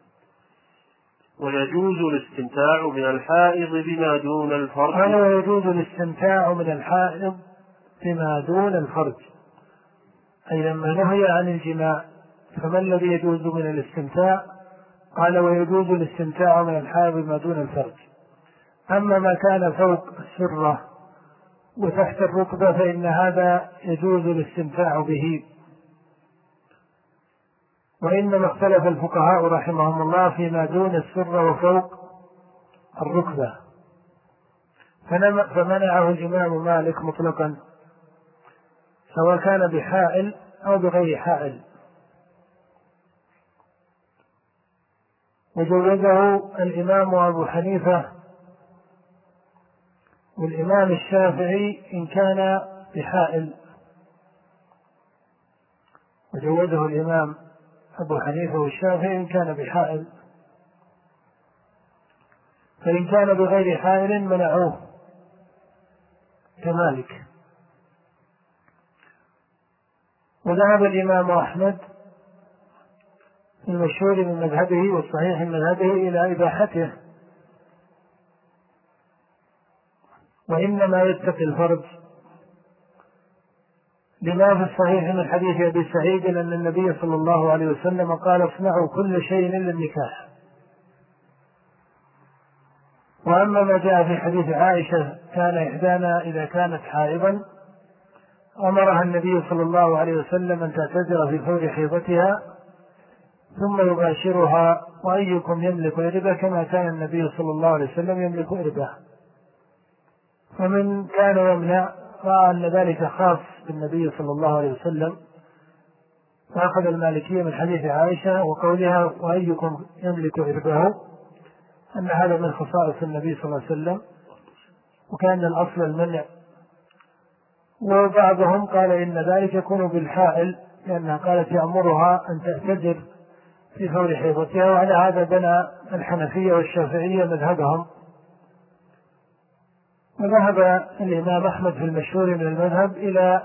ويجوز الاستمتاع من الحائض بما دون الفرج. قال ويجوز الاستمتاع من الحائض بما دون الفرج، أي لما نهي عن الجماع فما الذي يجوز من الاستمتاع؟ قال ويجوز الاستمتاع من الحائض بما دون الفرج. أما ما كان فوق السرة وتحت الركبة فإن هذا يجوز الاستمتاع به. وإنما اختلف الفقهاء رحمهم الله فيما دون السرة وفوق الركبة، فمنعه الإمام مالك مطلقا سواء كان بحائل أو بغير حائل، وجوزه الإمام أبو حنيفة والإمام الشافعي إن كان بحائل، وجوزه الإمام أبو حنيفة والشافعي إن كان بحائل، فإن كان بغير حائل منعوه كمالك. وذهب الإمام أحمد المشهور من مذهبه والصحيح من مذهبه إلى إباحته، وإنما يتقي الفرج لما في الصحيح من حديث أبي سعيد أن النبي صلى الله عليه وسلم قال اصنعوا كل شيء إلا النكاح. وأما ما جاء في حديث عائشة كان إحدانا إذا كانت حائضا أمرها النبي صلى الله عليه وسلم أن تعتذر في فور حيضتها ثم يباشرها وأيكم يملك إربه كما كان النبي صلى الله عليه وسلم يملك إربه. فمن كان يمنع رأى أن ذلك خاص بالنبي صلى الله عليه وسلم، فأخذ المالكية من حديث عائشة وقولها وأيكم يملك إربه أن هذا من خصائص النبي صلى الله عليه وسلم، وكان الأصل المنع. وبعضهم قال إن ذلك يكون بالحائل لأنها قالت يأمرها أن تعتذر في فور حيضتها، وعلى هذا بنى الحنفية والشافعية مذهبهم. وذهب الإمام أحمد في المشهور من المذهب إلى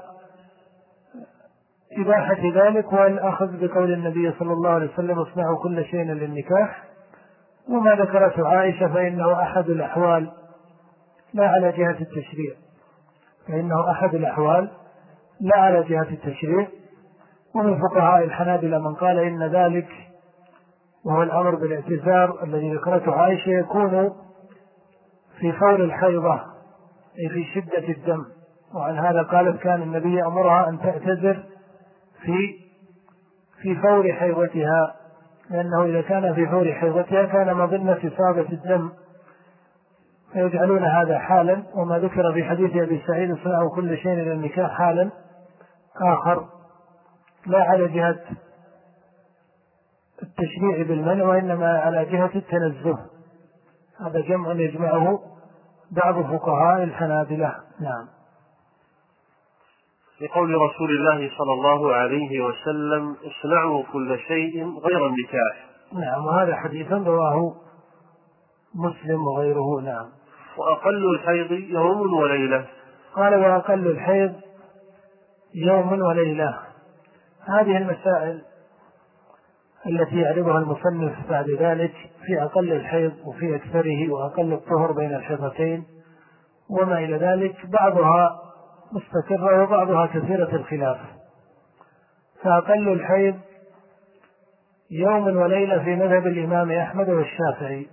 إباحة ذلك والأخذ بقول النبي صلى الله عليه وسلم اصنعوا كل شيء للنكاح. وما ذكرته عائشة فإنه أحد الأحوال لا على جهة التشريع، فإنه أحد الأحوال لا على جهة التشريع. ومن فقهاء الحنابلة من قال إن ذلك وهو الأمر بالاعتذار الذي ذكرته عائشة يكون في فور الحيضة أي في شدة الدم، وعن هذا قالت كان النبي أمرها أن تعتذر في في فور حيضتها، لأنه إذا كان في فور حيضتها كان مظنة إصابة الدم، فيجعلون هذا حالا. وما ذكر في حديث أبي سعيد اصنعوا كل شيء إلى النكاح حالا آخر لا على جهة التشريع بالمنع وإنما على جهة التنزه. هذا جمع يجمعه بعض فقهاء الحنابلة. نعم. لقول رسول الله صلى الله عليه وسلم اصنعوا كل شيء غير النكاح. نعم، وهذا حديث رواه مسلم وغيره. نعم. وأقل الحيض يوم وليلة. قال وأقل الحيض يوم وليلة. هذه المسائل التي يعرضها المصنف بعد ذلك في أقل الحيض وفي أكثره وأقل الطهر بين الحيضتين وما إلى ذلك، بعضها مستقرة وبعضها كثيرة الخلاف. فأقل الحيض يوم وليلة في مذهب الإمام أحمد والشافعي،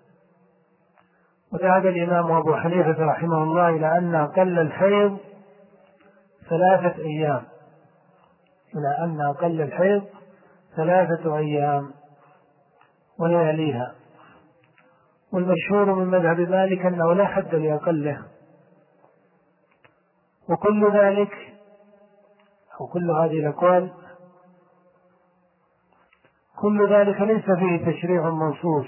وذهب الإمام أبو حنيفة رحمه الله إلى أن أقل الحيض ثلاثة أيام إلى أن أقل الحيض ثلاثة أيام ولياليها. والمشهور من مذهب مالك أنه لا حد لأقله، وكل ذلك أو كل هذه الأقوال كل ذلك ليس فيه تشريع منصوص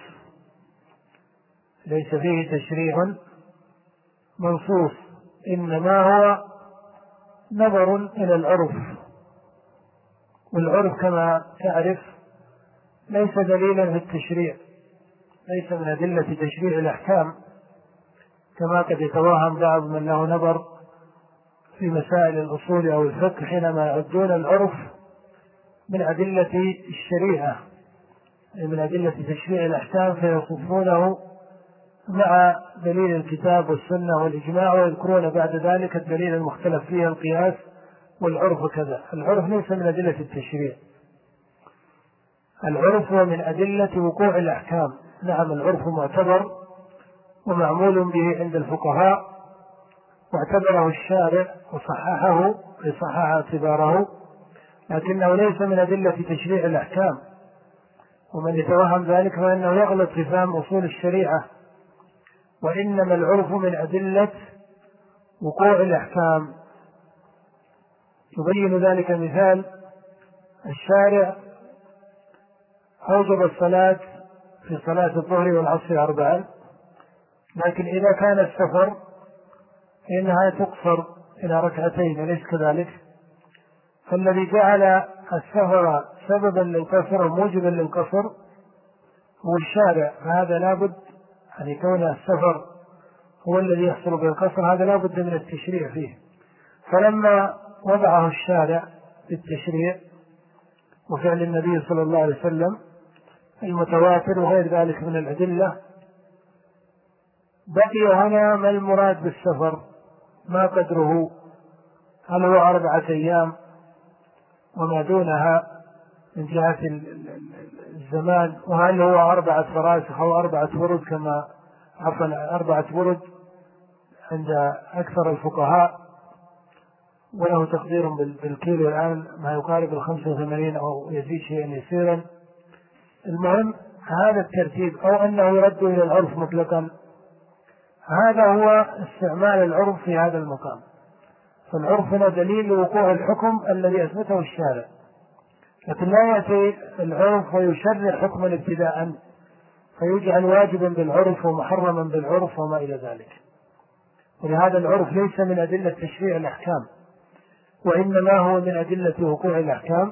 ليس فيه تشريع منصوص إنما هو نظر إلى العرف، والعرف كما تعرف ليس دليلا في التشريع، ليس من أدلة تشريع الأحكام، كما قد يتوهم بعض من له نظر في مسائل الأصول أو الفقه حينما يعدون العرف من أدلة الشريعة، من أدلة تشريع الأحكام، فيصفونه مع دليل الكتاب والسنة والإجماع، ويذكرون بعد ذلك الدليل المختلف فيه القياس والعرف كذا. العرف ليس من أدلة التشريع، العرف هو من أدلة وقوع الأحكام. نعم، العرف معتبر ومعمول به عند الفقهاء، واعتبره الشارع وصححه لصحح اعتباره، لكنه ليس من أدلة تشريع الأحكام. ومن يتوهم ذلك فإنه يغلط في فهم أصول الشريعة، وإنما العرف من أدلة وقوع الأحكام. يبين ذلك مثال: الشارع أوجب الصلاة في صلاة الظهر والعصر أربعا، لكن إذا كان السفر فإنها تقصر إلى ركعتين، أليس كذلك؟ فالذي جعل السفر سببا للقصر وموجبا للقصر هو الشارع، فهذا لابد أن يكون السفر هو الذي يحصل بالقصر، هذا لابد من التشريع فيه. فلما وضعه الشارع بالتشريع وفعل النبي صلى الله عليه وسلم المتواتر وغير ذلك من الأدلة، بقي هنا ما المراد بالسفر، ما قدره، هل هو أربعة أيام وما دونها من جهة الزمان، وهل هو أربعة فراسخ أو أربعة ورد كما عفوا أربعة ورد عند أكثر الفقهاء، وله تقدير بالكيلو الآن ما يقارب الخمسة وثمانين أو يزيد شيئا يسيرا. المهم هذا الترتيب، أو أنه يرد إلى العرف مطلقا، هذا هو استعمال العرف في هذا المقام. فالعرف هنا دليل لوقوع الحكم الذي أثبته الشارع، لكن لا يأتي العرف ويشرع حكما ابتداء فيجعل واجبا بالعرف ومحرما بالعرف وما إلى ذلك. ولهذا العرف ليس من أدلة تشريع الأحكام، وإنما هو من أدلة وقوع الأحكام.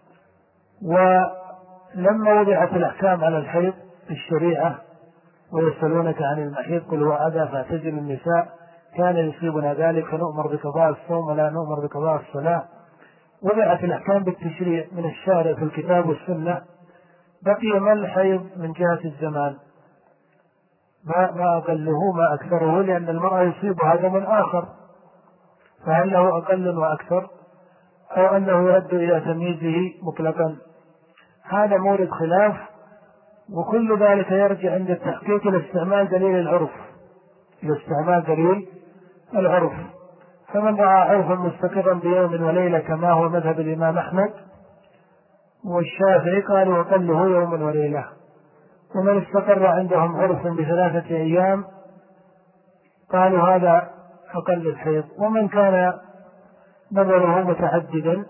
ولما وضعت الأحكام على الحيض في الشريعة ويسألونك عن المحيض قل هو أذى فاعتزلوا النساء كان يصيبنا ذلك فنؤمر بقضاء الصوم ولا نؤمر بقضاء الصلاة، وضعت الأحكام بالتشريع من الشارع في الكتاب والسنة، بقي ما الحيض من جهة الزمان، ما, ما أقله ما أكثره، لأن المرأة يصيبها دم آخر، فهل له أقل وأكثر أو أنه يرد إلى تمييزه مطلقا؟ هذا مورد خلاف، وكل ذلك يرجع عند التحقيق إلى استعمال دليل العرف، إلى استعمال دليل العرف. فمن رأى عرفا مستقرا بيوم وليلة كما هو مذهب الإمام أحمد والشافعي قالوا أقله يوم وليلة، ومن استقر عندهم عرف بثلاثة أيام قالوا هذا أقل الحيض. ومن كان نظره متعددا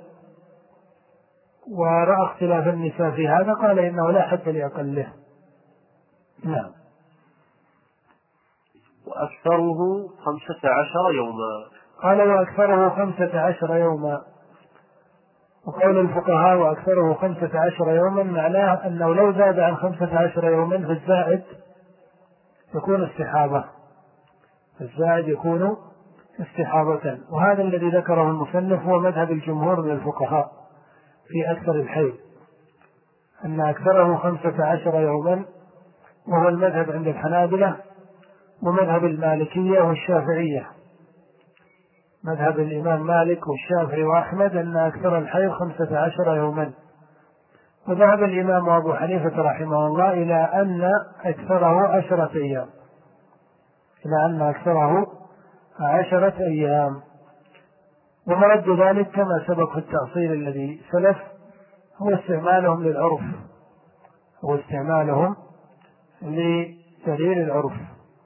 ورأى اختلاف النساء في هذا قال إنه لا حد لأقله. نعم. وأكثره خمسة عشر يوما. قال وأكثره خمسة عشر يوما. وقول الفقهاء وأكثره خمسة عشر يوما معناه أنه لو زاد عن خمسة عشر يوما فالزائد يكون استحاضة، الزائد يكون استحاضة. وهذا الذي ذكره المصنف هو مذهب الجمهور من الفقهاء في أكثر الحيض، أن أكثره خمسة عشر يوما، وهو المذهب عند الحنابلة ومذهب المالكية والشافعية. مذهب الإمام مالك والشافعي وأحمد أن أكثر الحيض خمسة عشر يوما. وذهب الإمام أبو حنيفة رحمه الله إلى أن أكثره عشرة أيام، إلى أن أكثره عشرة أيام. ومرد ذلك كما سبق في التأصيل الذي سلف هو استعمالهم للعرف، هو استعمالهم لدليل العرف.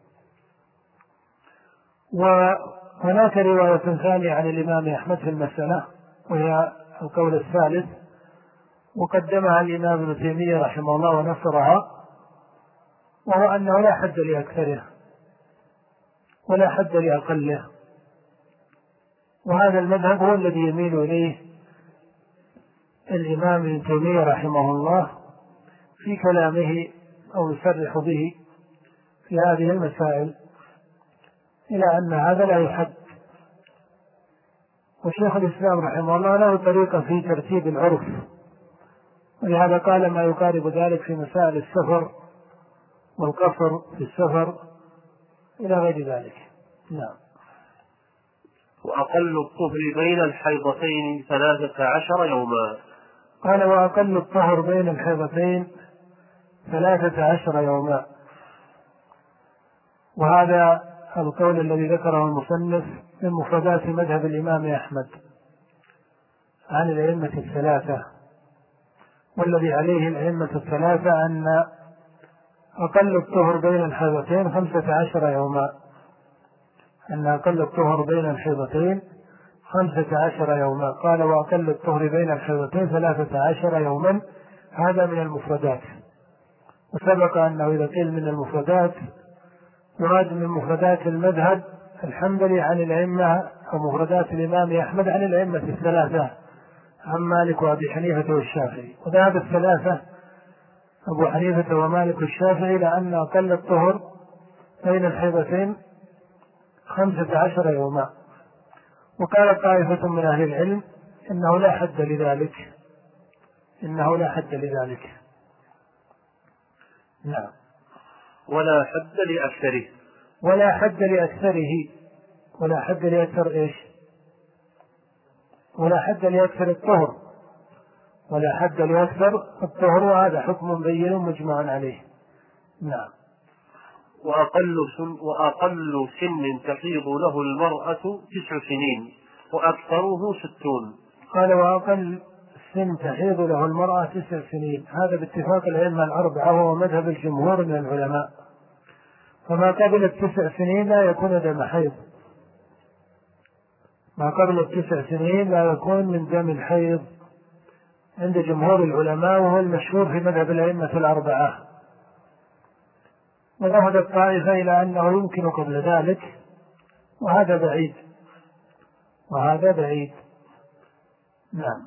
وهناك رواية ثانية عن الإمام أحمد في المسألة وهي القول الثالث، وقدمها الإمام ابن تيمية رحمه الله ونصرها، وهو أنه لا حد لأكثره ولا حد لأقله. وهذا المذهب هو الذي يميل إليه الإمام ابن تيمية رحمه الله في كلامه أو يصرح به في هذه المسائل، إلى أن هذا لا يحد. وشيخ الإسلام رحمه الله له طريقة في ترتيب العرف، ولهذا قال ما يقارب ذلك في مسائل السفر والقصر في السفر إلى غير ذلك. نعم. وأقل الطهر بين الحيضتين ثلاثة عشر يوما. قال وأقل الطهر بين الحيضتين ثلاثة عشر يوما. وهذا القول الذي ذكره المصنف من مفردات مذهب الإمام أحمد عن الأئمة الثلاثة، والذي عليه الأئمة الثلاثة أن أقل الطهر بين الحيضتين خمسة عشر يوما، أن أقل الطهر بين الحيضتين خمسة عشر يوما. قال وأقل الطهر بين الحيضتين ثلاثة عشر يوما، هذا من المفردات. وسبق أنه إذا قيل من المفردات يراد من مفردات المذهب الحنبلي عن الأئمة، أو مفردات الإمام أحمد عن الأئمة الثلاثة، عن مالك وأبي حنيفة والشافعي. وذهب الثلاثة أبو حنيفة ومالك والشافعي إلى أن أقل الطهر بين الحيضتين خمسة عشر يوما. وقال طائفة من أهل العلم إنه لا حد لذلك، إنه لا حد لذلك. نعم. ولا حد لأكثره. ولا حد لأكثره. ولا حد لأكثر إيش؟ ولا حد لأكثر الطهر. ولا حد لأكثر الطهر، وهذا حكم بين مجمع عليه. نعم. وأقل سن, وأقل سن تحيض له المرأة تسع سنين وأكثره ستون. قال وأقل سن تحيض له المرأة تسع سنين، هذا باتفاق الأئمة الأربعة وهو مذهب الجمهور من العلماء. فما قبل التسع سنين لا يكون دم حيض، ما قبل التسع سنين لا يكون من دم الحيض عند جمهور العلماء، وهو المشهور في مذهب الأئمة الأربعة. وذهب الطائفة إلى أنه يمكن قبل ذلك، وهذا بعيد، وهذا بعيد. نعم.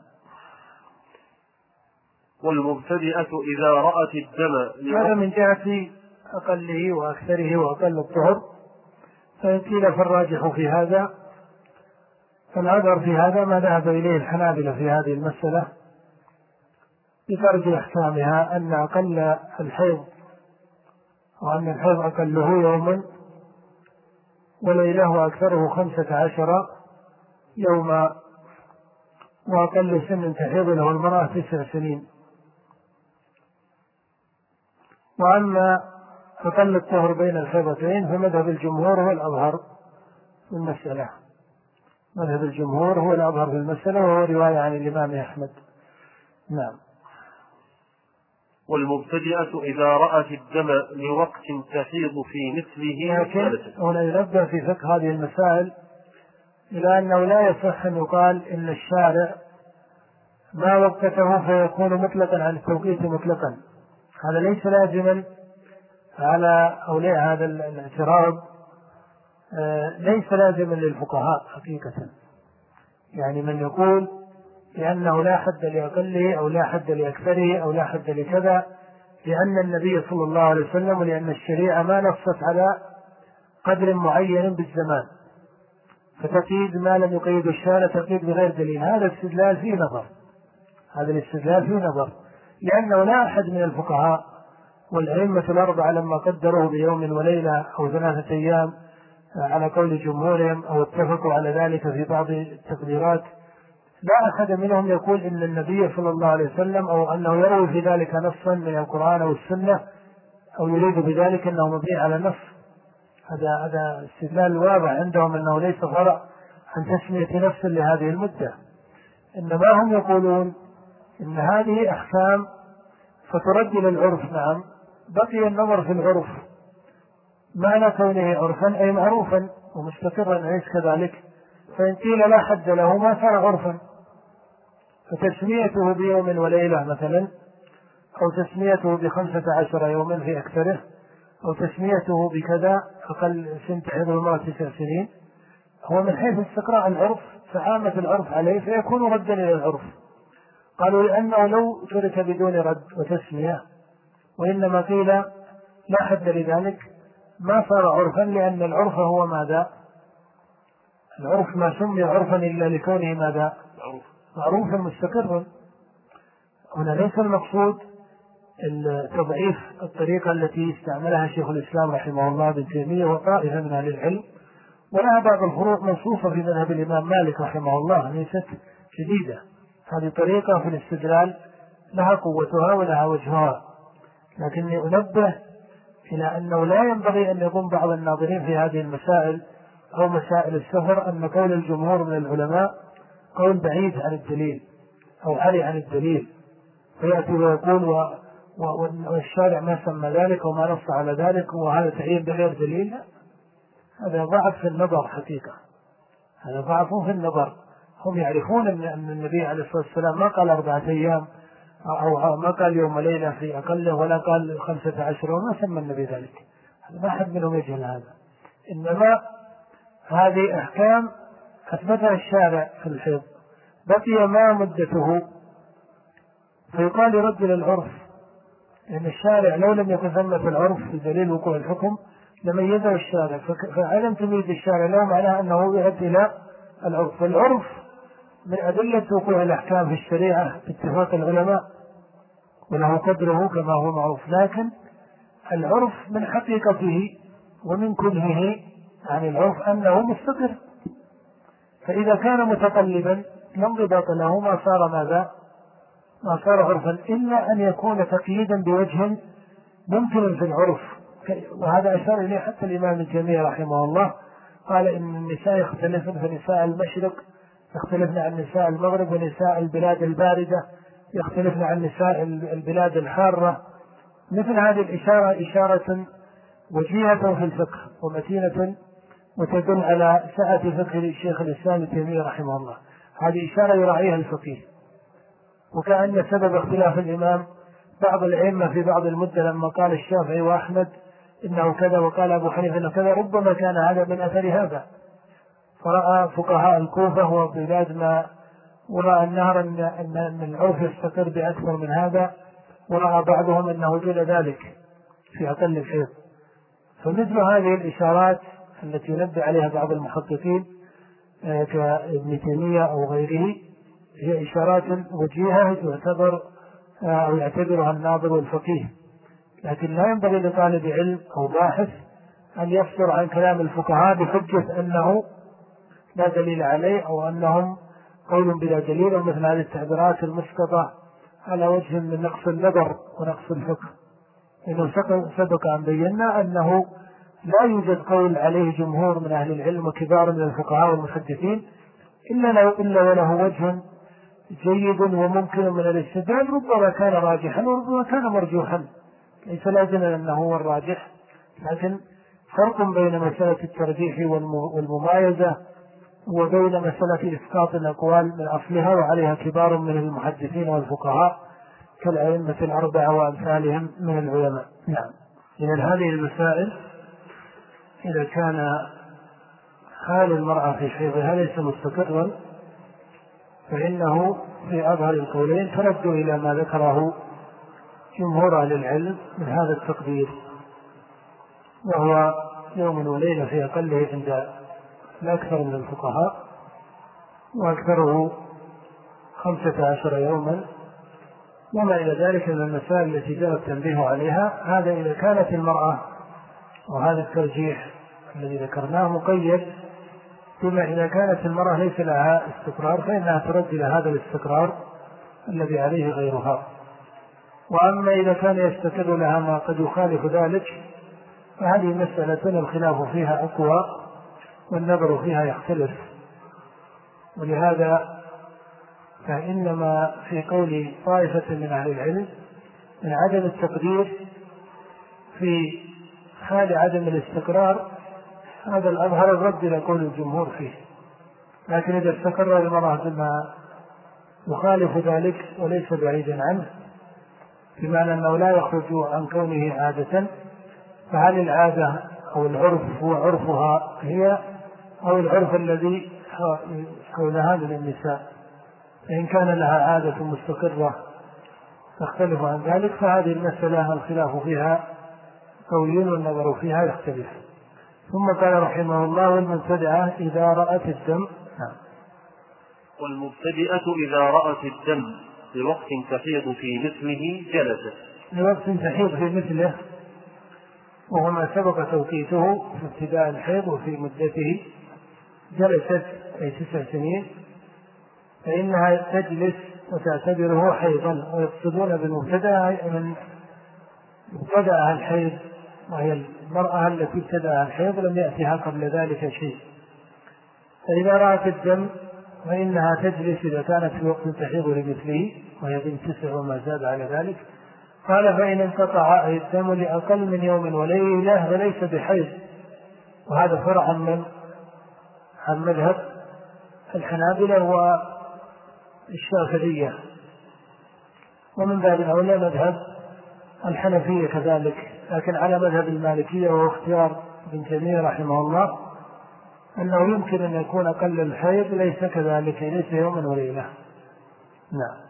والمبتدئة إذا رأت الدم، هذا من جهة أقله وأكثره وأقل الطهر. فإن قيل فالراجح في هذا، فالأظهر في هذا ما ذهب إليه الحنابلة في هذه المسألة بفرض أحكامها، أن أقل الحيض وأن الحيض أقله يوما وليله أكثره خمسة عشر يوما، وأقل سن تحيض له المرأة تسع سنين. وأما أقل الطهر بين الحيضتين فمذهب الجمهور هو الأظهر في المسألة، مذهب الجمهور هو الأظهر في المسألة، وهو رواية عن الإمام أحمد. نعم. والمبتدئة إذا رأت الدم لوقت تحيض في مثله. لكن هنا ينبه في فقه هذه المسائل إلى أنه لا يصح أن يقال إن الشارع ما وقته فيكون مطلقا عن التوقيت مطلقا، هذا ليس لازما على أولياء هذا الاعتراض ليس لازما للفقهاء حقيقة. يعني من يقول لأنه لا حد لأقله أو لا حد لأكثره أو لا حد لكذا، لأن النبي صلى الله عليه وسلم ولأن الشريعة ما نصت على قدر معين بالزمان، فتقييد ما لم يقيد الشارع تقييد بغير دليل، هذا الاستدلال فيه نظر، هذا الاستدلال فيه نظر، لأنه لا أحد من الفقهاء والأئمة الأربعة لما قدروه بيوم وليلة أو ثلاثة أيام على قول جمهورهم أو اتفقوا على ذلك في بعض التقديرات، لا أحد منهم يقول إن النبي صلى الله عليه وسلم أو أنه يروي في ذلك نصا من القرآن أو السنة أو يريد بذلك أنه مبني على نص. هذا هذا استدلال واضح عندهم أنه ليس فرع عن تسمية نفس لهذه المدة، إنما هم يقولون إن هذه أحكام فترد إلى العرف. نعم، بقي النظر في العرف، معنى كونه عرفا أي معروفا ومستقرا أليس كذلك؟ فإن قيل لا حد له ما صار عرفا، فتسميته بيوم وليلة مثلا، أو تسميته بخمسة عشر يوما في أكثره، أو تسميته بكذا أقل سن تحيض المرأة تسع سنين، هو من حيث استقراء العرف فعامة العرف عليه فيكون ردا إلى العرف. قالوا لأنه لو ترك بدون رد وتسمية وإنما قيل لا حد لذلك ما صار عرفا، لأن العرف هو ماذا؟ العرف ما سمي عرفا إلا لكونه ماذا؟ معروفا مستقرا. هنا ليس المقصود تضعيف الطريقة التي استعملها شيخ الإسلام رحمه الله بن تيمية وطائفة من أهل العلم، ولها بعض الفروق منصوصة في مذهب الإمام مالك رحمه الله ليست جديدة. هذه طريقة في الاستدلال لها قوتها ولها وجهها، لكني أنبه إلى أنه لا ينبغي أن يظن بعض الناظرين في هذه المسائل أو مسائل السفر أن قول الجمهور من العلماء قول بعيد عن الدليل أو عالي عن الدليل، فيأتي ويقول و... و... والشارع ما سمى ذلك وما نص على ذلك وهذا تعيين بغير دليل. هذا ضعف في النظر حقيقة، هذا ضعف في النظر. هم يعرفون أن النبي عليه الصلاة والسلام ما قال أربعة أيام أو ما قال يوم وليلة في أقله ولا قال خمسة عشر وما سمى النبي ذلك، ما أحد منهم يجهل هذا. إنما هذه أحكام أثبتها الشارع في الحيض، بقي ما مدته فيقال رد للعرف، لأن الشارع لو لم يكن ثمة العرف في دليل وقوع الحكم لميزه الشارع، فعدم تمييز الشارع له معناه أنه يؤدي إلى العرف. والعرف من أدلة وقوع الأحكام في الشريعة باتفاق العلماء وله قدره كما هو معروف، لكن العرف من حقيقته ومن كنهه عن العرف أنه مستقر، فإذا كان متقلبا لا انضباط له ما صار ماذا؟ ما صار عرفا، إلا أن يكون تقييدا بوجه ممكن في العرف. وهذا أشار إليه حتى الإمام ابن تيمية رحمه الله، قال إن النساء يختلفن، فنساء المشرق يختلفن عن نساء المغرب، ونساء البلاد الباردة يختلفن عن نساء البلاد الحارة. مثل هذه الإشارة إشارة وجيهة في الفقه ومتينة وتدل على سعة فقه الشيخ الإسلام ابن تيمية رحمه الله، هذه إشارة يراعيها الفقيه. وكأن سبب اختلاف الإمام بعض الأئمة في بعض المدة لما قال الشافعي وأحمد إنه كذا وقال أبو حنيفة إنه كذا، ربما كان هذا من أثر هذا، فرأى فقهاء الكوفة وبلاد ما ورأى النهر أن, أن العرف يستقر بأكثر من هذا، ورأى بعضهم أنه دون ذلك في أقل الحيض. فمثل هذه الإشارات التي ينبه عليها بعض المحققين كابن تيمية أو غيره هي إشارات وجيهة تعتبر أو يعتبرها الناظر والفقيه، لكن لا ينبغي لطالب علم أو باحث أن يفسر عن كلام الفقهاء بحجة أنه لا دليل عليه أو أنهم قول بلا دليل، ومثل هذه التعبيرات المسقطة على وجه من نقص النظر ونقص الفقه. إنه سبق أن بينا أنه لا يوجد قول عليه جمهور من أهل العلم وكبار من الفقهاء والمحدثين إلا لو إلا وله وجه جيد وممكن من الاستدلال، ربما كان راجحا وربما كان مرجوحا، ليس لازم أنه هو الراجح، لكن فرق بين مسألة الترجيح والممايزة وبين مسألة إسقاط الأقوال من أصلها وعليها كبار من المحدثين والفقهاء كالأئمة الأربعة وأمثالهم من العلماء. نعم، إذن هذه المسائل إذا كان حال المرأة في حيضها ليس مستقرا، فإنه في أظهر القولين ترد إلى ما ذكره جمهور أهل العلم من هذا التقدير، وهو يوم وليلة في أقله عند الأكثر من الفقهاء، وأكثره خمسة عشر يوما، وما إلى ذلك من المسائل التي جاء التنبيه عليها. هذا إذا كانت المرأة، وهذا الترجيح الذي ذكرناه مقيد بما إذا كانت المرأة ليس لها استقرار فإنها ترد إلى هذا الاستقرار الذي عليه غيرها. وأما إذا كان يستقر لها ما قد يخالف ذلك فهذه مسألة الخلاف فيها أقوى والنظر فيها يختلف، ولهذا فإنما في قول طائفة من أهل العلم من عدم التقدير في حال عدم الاستقرار، هذا الأظهر الرد إلى قول الجمهور فيه. لكن إذا استقر المرأة بما يخالف ذلك وليس بعيدا عنه، بمعنى أنه لا يخرج عن كونه عادة، فهل العادة أو العرف هو عرفها هي أو العرف الذي حولها من النساء؟ فإن كان لها عادة مستقرة تختلف عن ذلك فهذه المسألة الخلاف فيها قوي والنظر فيها يختلف. ثم قال رحمه الله: والمبتدئة إذا رأت الدم. والمبتدئة إذا رأت الدم لوقت تحيض في مثله جلست. لوقت تحيض في مثله وهو ما سبق توقيته في ابتداء الحيض وفي مدته، جلست أي تسع سنين، فإنها تجلس وتعتبره حيضا. ويقصدون بالمبتدأ من ابتدأها الحيض، وهي المرأة التي ابتدأها الحيض لم يأتها قبل ذلك شيء. فإذا رأت الدم فإنها تجلس إذا كانت في وقت تحيض لمثله وهي بنت تسع وما زاد على ذلك. قال: فإن انقطع أي الدم لأقل من يوم وليلة فليس بحيض. وهذا فرع من عن مذهب الحنابلة والشافعية، ومن باب أولى مذهب الحنفية كذلك، لكن على مذهب المالكية واختيار ابن تيمية رحمه الله أنه يمكن أن يكون أقل الحيض ليس كذلك، ليس يوما وليلة. نعم.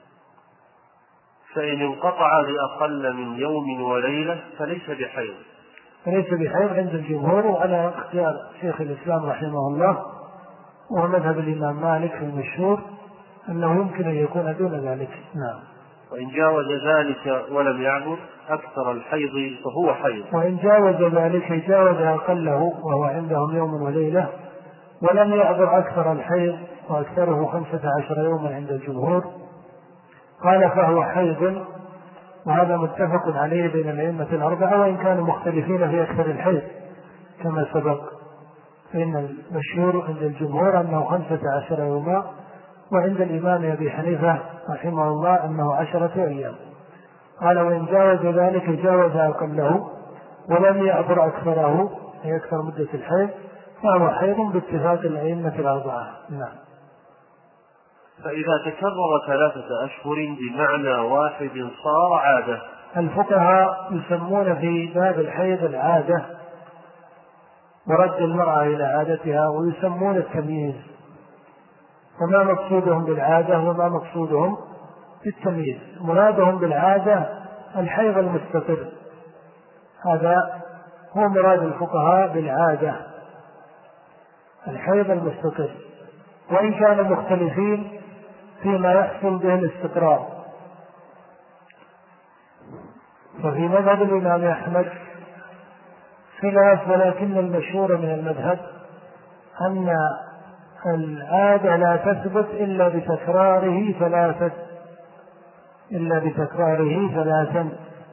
فإن انقطع لأقل من يوم وليلة فليس بحيض. فليس بحيض عند الجمهور، وعلى اختيار شيخ الإسلام رحمه الله وهو مذهب الإمام مالك في المشهور أنه يمكن أن يكون دون ذلك. نعم. وإن جاوز ذلك ولم يعبر أكثر الحيض فهو حيض. وإن جاوز ذلك جاوز أقله وهو عندهم يوم وليلة ولم يعبر أكثر الحيض، وأكثره خمسة عشر يوما عند الجمهور، قال فهو حيض. وهذا متفق عليه بين الأئمة الأربعة، وإن كانوا مختلفين في أكثر الحيض كما سبق، فإن المشهور عند الجمهور أنه خمسة عشر يوما، وعند الإمام أبي حنيفة رحمه الله أنه عشرة أيام. قال: وإن جاوز ذلك جاوز أقله ولم يعبر أكثره، أي أكثر مدة الحيض، فهو حيض باتفاق الأئمة الأربعة. نعم. فإذا تكرر ثلاثة أشهر بمعنى واحد صار عادة. الفقهاء يسمون في باب الحيض العادة ورد المرأة إلى عادتها، ويسمون التمييز. وما مقصودهم بالعادة وما مقصودهم بالتمييز؟ مرادهم بالعادة الحيض المستقر، هذا هو مراد الفقهاء بالعادة، الحيض المستقر، وإن كانوا مختلفين فيما يحصل به الاستقرار. ففي مذهب الإمام أحمد خلاف، ولكن المشهور من المذهب أن العادة لا تثبت إلا بتكراره ثلاثة إلا بتكراره ثلاثا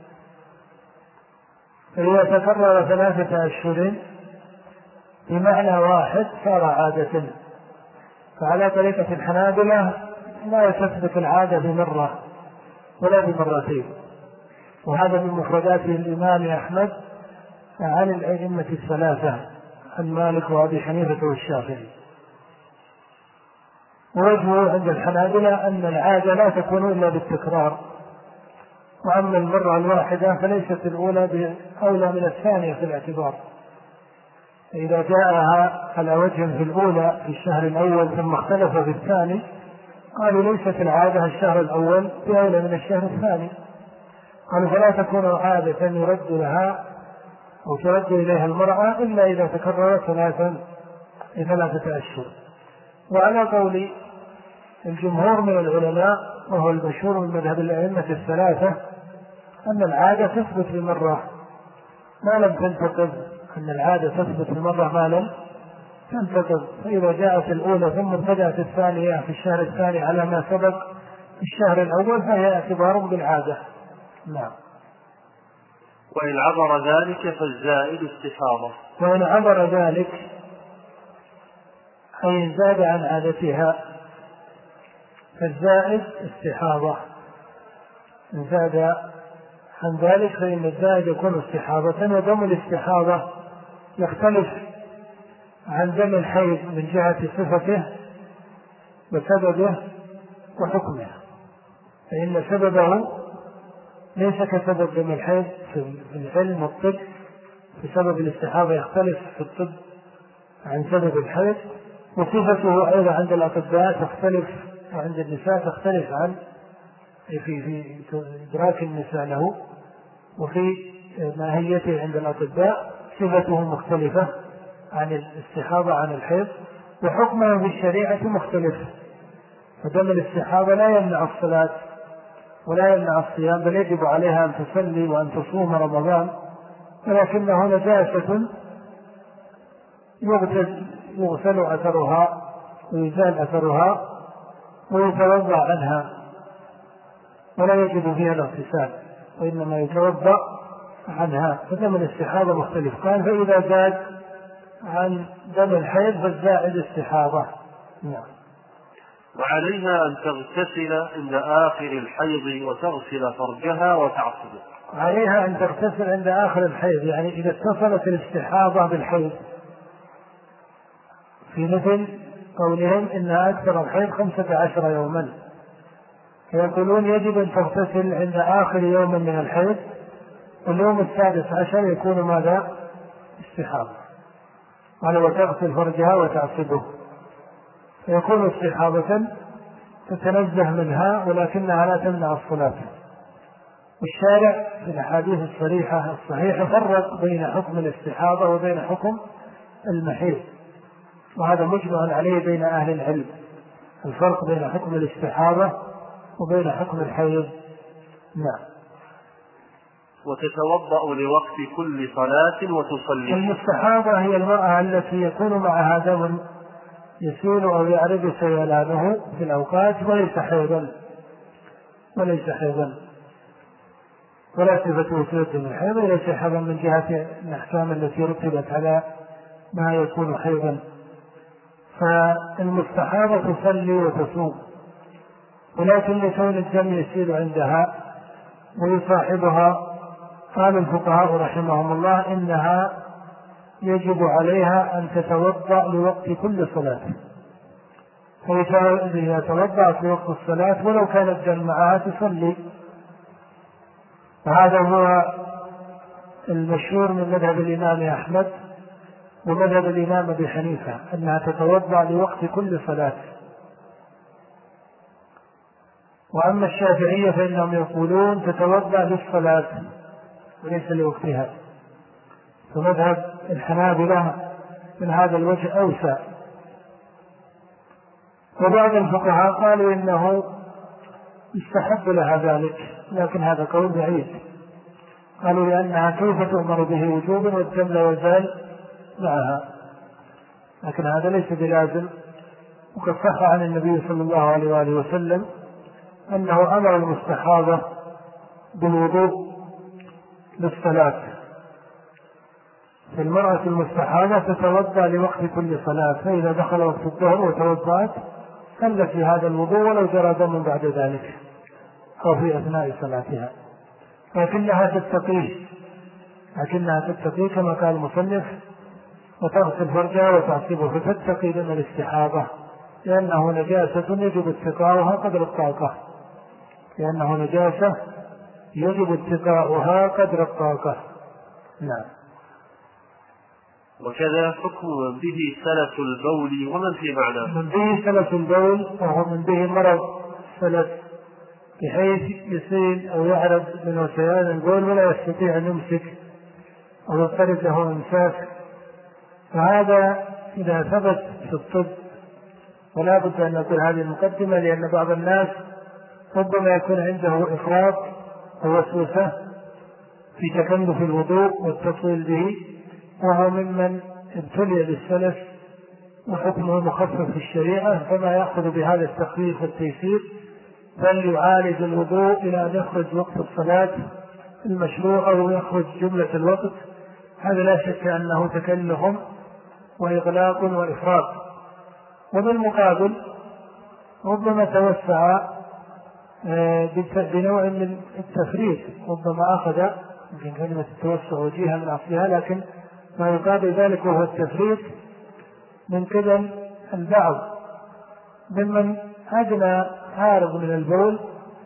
فإذا تكرر ثلاثة أشهر بمعنى واحد صار عادة. فعلى طريقة الحنابلة لا تثبت العادة بمرة ولا بمرتين، وهذا من مفردات الإمام أحمد عن الأئمة الثلاثة عن مالك وأبي حنيفة والشافعي. ووجهه عند الحنابلة أن العادة لا تكون إلا بالتكرار، وأما المرة الواحدة فليست الأولى بأولى من الثانية في الاعتبار، فإذا جاءها على وجه في الأولى في الشهر الأول ثم اختلف في الثاني قالوا ليست العادة الشهر الأول بأولى من الشهر الثاني. قالوا فلا تكون عادة يرد لها أو ترد إليها المرأة إلا إذا تكرر ثلاثا ثلاثة أشهر. وعلى قول الجمهور من العلماء وهو المشهور من مذهب الأئمة الثلاثة أن العادة تثبت بمرة ما لم تنتقض، أن العادة تثبت بمرة ما لم تنتقض. فإذا جاءت الأولى ثم ابتدأت الثانية في الشهر الثاني على ما سبق في الشهر الأول فهي اعتبار بالعادة. نعم. وإن عبر ذلك فالزائد استحاضة. وإن عبر ذلك أي زاد عن عادتها فالزائد استحاضة. إن زاد عن ذلك فإن الزائد يكون استحاضة. ودم الاستحاضة يختلف عن دم الحيض من جهة صفته وسببه وحكمه، فإن سببه ليس كسبب دم الحيض في العلم والطب. في سبب الاستحاضة يختلف في الطب عن سبب الحيض، وصفته أيضا عند الأطباء تختلف وعند النساء تختلف عن في في إدراك النساء له، وفي ماهيته عند الأطباء صفته مختلفة عن الاستحاضة عن الحيض، وحكمه في الشريعة مختلف. فدم الاستحاضة لا يمنع الصلاة ولا يمنع الصيام، بل يجب عليها أن تصلي وأن تصوم رمضان، ولكنه نجاسة يغسل, يغسل أثرها ويزال أثرها ويتوضأ عنها ولا يجب فيها الاغتسال وإنما يتوضأ عنها. فدم الاستحاضة مختلف. قال فإذا زاد عن دم الحيض فالزائد استحاضة. نعم. وعليها أن تغتسل عند آخر الحيض وتغسل فرجها وتعصبه. عليها أن تغتسل عند آخر الحيض، يعني إذا اتصلت الاستحاضة بالحيض، في مثل قولهم إنها أكثر الحيض خمسة عشر يوما، فيقولون يجب أن تغتسل عند آخر يوم من الحيض، واليوم السادس عشر يكون ماذا؟ استحاضة. قال وتغسل فرجها وتعصبه، فيكون استحاضة تتنزه منها ولكنها لا تمنع الصلاة. والشارع في الأحاديث الصريحة الصحيحة فرق بين حكم الاستحاضة وبين حكم المحيض، وهذا مجمع عليه بين أهل العلم، الفرق بين حكم الاستحاضة وبين حكم الحيض. نعم. وتتوضأ لوقت كل صلاة وتصلي. المستحاضة هي المرأة التي يكون معها دم يسيل أو يعرض سيلانه في الأوقات وليس حيضا وليس حيضا ولا صفته في دم الحيض وليس حيضا من جهة الأحكام التي رتبت على ما يكون حيضا. فالمستحاضة تصلي وتصوم، ولكن لكون الدم يسيل عندها ويصاحبها قال الفقهاء رحمهم الله إنها يجب عليها أن تتوضأ لوقت كل صلاة، فإذا توضأت في وقت الصلاة ولو كان الدم معها تصلي. وهذا هو المشهور من مذهب الإمام أحمد ومذهب الإمام أبي حنيفة أنها تتوضأ لوقت كل صلاة. وأما الشافعية فإنهم يقولون تتوضأ للصلاة وليس لوقتها، فمذهب الحنابلة من هذا الوجه أوسع. وبعض الفقهاء قالوا إنه يستحب لها ذلك، لكن هذا قول بعيد. قالوا لأنها كيف تؤمر به وجوبا والدم لا يزال معها، لكن هذا ليس بلازم. وقد صح عن النبي صلى الله عليه وآله وسلم أنه أمر المستحاضة بالوضوء للصلاة. فالمرأة المستحاضة تتوضأ لوقت كل صلاة، فإذا دخل وقت الظهر وتوضأت صلت في هذا الوضوء ولو جرى دم بعد ذلك أو في أثناء صلاتها، لكنها تتقيه لكنها تتقي كما قال المصنف وتغسل فرجها وتعصبه، فتتقي دم الاستحاضة لأنه نجاسة يجب اتقاؤها قدر الطاقة لأنه نجاسة يجب اتقاؤها قدر الطاقة. نعم. وكذا حكم من به سلس البول ومن في معناه. من به سلس البول وهو من به مرض سلس بحيث يسيل أو يعرض من وسيان البول ولا يستطيع أن يمسك أو يضطرد له إمساك، فهذا إذا ثبت في الطب ولا بد أن نقول هذه المقدمة، لأن بعض الناس ربما يكون عنده إفراط أو وسوسة في تكلف الوضوء والتطويل به، وهو ممن ابتلي بالسلس وحكمه مخفف في الشريعة، فما يأخذ بهذا التخفيف والتيسير بل يعالج الوضوء إلى أن يخرج وقت الصلاة المشروع أو يخرج جملة الوقت. هذا لا شك أنه تكلف وإغلاق وإفراط. وبالمقابل ربما توسع بنوع من التفريط، ربما أخذ يمكن كلمة التوسع وجيها من أصلها، لكن ما يقابل ذلك وهو التفريط من قبل البعض ممن أدنى عارض من البول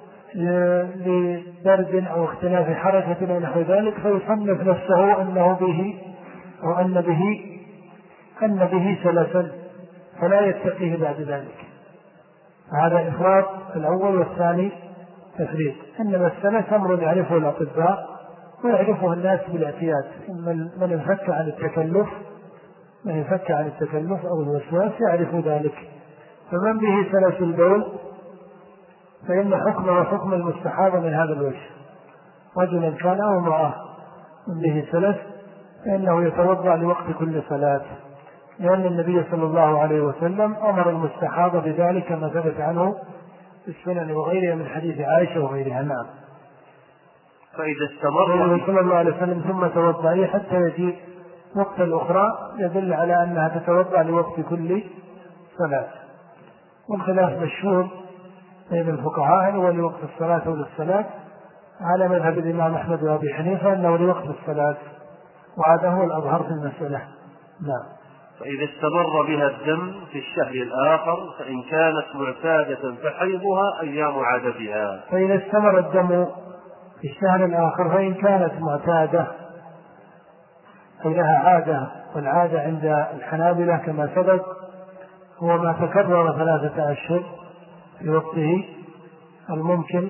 لبرد أو اختلاف حركة أو نحو ذلك، فيصنف نفسه أنه به أو أن به أن به سلسا فلا يتقيه بعد ذلك. هذا إفراط الأول، والثاني تفريط. إنما السلس أمر يعرفه الأطباء ويعرفه الناس بالاعتياد، من ينفك عن التكلف من ينفك عن التكلف أو الوسواس يعرف ذلك. فمن به سلس البول فإن حكمه حكم المستحاضة من هذا الوجه، رجلا كان أو امرأة من به سلس فإنه يتوضأ لوقت كل صلاة، لأن النبي صلى الله عليه وسلم أمر المستحاضة بذلك كما ثبت عنه في السنن وغيرها من حديث عائشة وغيرها. نعم. فإذا استمر صلى الله عليه وسلم ثم توضأي حتى يجي وقت الأخرى يدل على أنها تتوضأ لوقت كل صلاة. والخلاف مشهور بين الفقهاء هو لوقت الصلاة أو للصلاة، على مذهب الإمام أحمد وأبي حنيفة أنه لوقت الصلاة، وهذا هو الأظهر في المسألة. نعم. فإذا استمر بها الدم في الشهر الآخر فإن كانت معتادة فحيضها أيام عادتها. فإذا استمر الدم في الشهر الآخر فإن كانت معتادة أي لها عادة، والعادة عند الحنابلة كما سبق هو ما تكرر ثلاثة أشهر في وقته الممكن،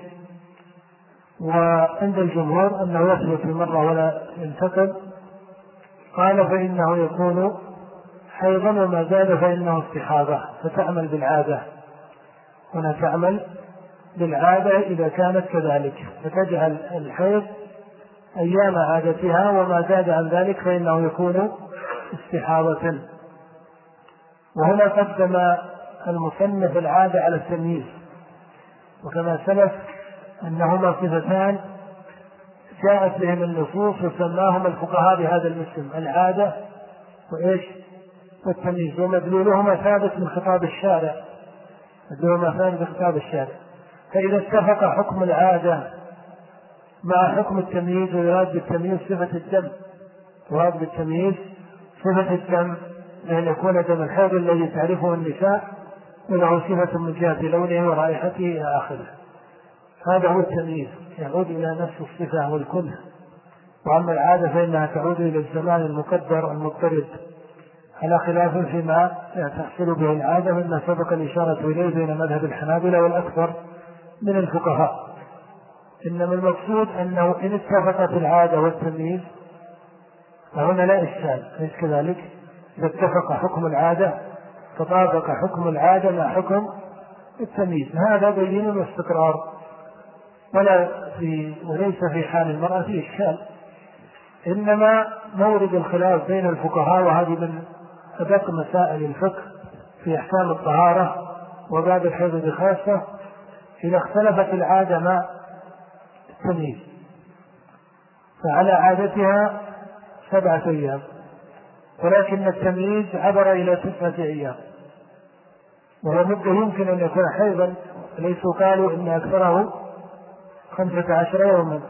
وعند الجمهور أنه يثبت مرة ولا ينتقل. قال فإنه يكون حيضا، وما زاد فإنه استحاضة، فتعمل بالعادة. هنا تعمل بالعادة إذا كانت كذلك، فتجعل الحيض أيام عادتها، وما زاد عن ذلك فإنه يكون استحاضة. وهنا قدم المصنف العادة على التمييز، وكما سلف أنهما صفتان جاءت بهم النصوص وسماهما الفقهاء بهذا الاسم، العادة وإيش والتمييز، ومدلولهما ثابت من خطاب الشارع مدلولهما ثابت من خطاب الشارع. فإذا اتفق حكم العادة مع حكم التمييز، ويراد بالتمييز صفة الدم، يراد بالتمييز صفة الدم لأن يكون دم الحيض الذي تعرفه النساء وله صفة من جهة لونه ورائحته إلى آخره، هذا هو التمييز، يعود إلى نفس الصفة والكنه. وأما العادة فإنها تعود إلى الزمان المقدر المضطرد، على خلاف فيما تحصل به العادة مما سبق الإشارة إليه بين مذهب الحنابلة والأكثر من الفقهاء. إنما المقصود أنه إن اتفقت العادة والتمييز فهنا لا إشكال، ليس كذلك؟ إذا اتفق حكم العادة تطابق حكم العادة مع حكم التمييز، هذا بين واستقرار، ولا في وليس في حال المرأة في إشكال. إنما مورد الخلاف بين الفقهاء، وهذه من أدق مسائل الفقه في أحكام الطهارة وباب الحيض بخاصة، إذا اختلفت العادة مع التمييز فعلى عادتها سبعة أيام، ولكن التمييز عبر إلى تسعة أيام، وهو مدة يمكن أن يكون حيضا، ليسوا قالوا إن أكثره خمسة عشر يوما.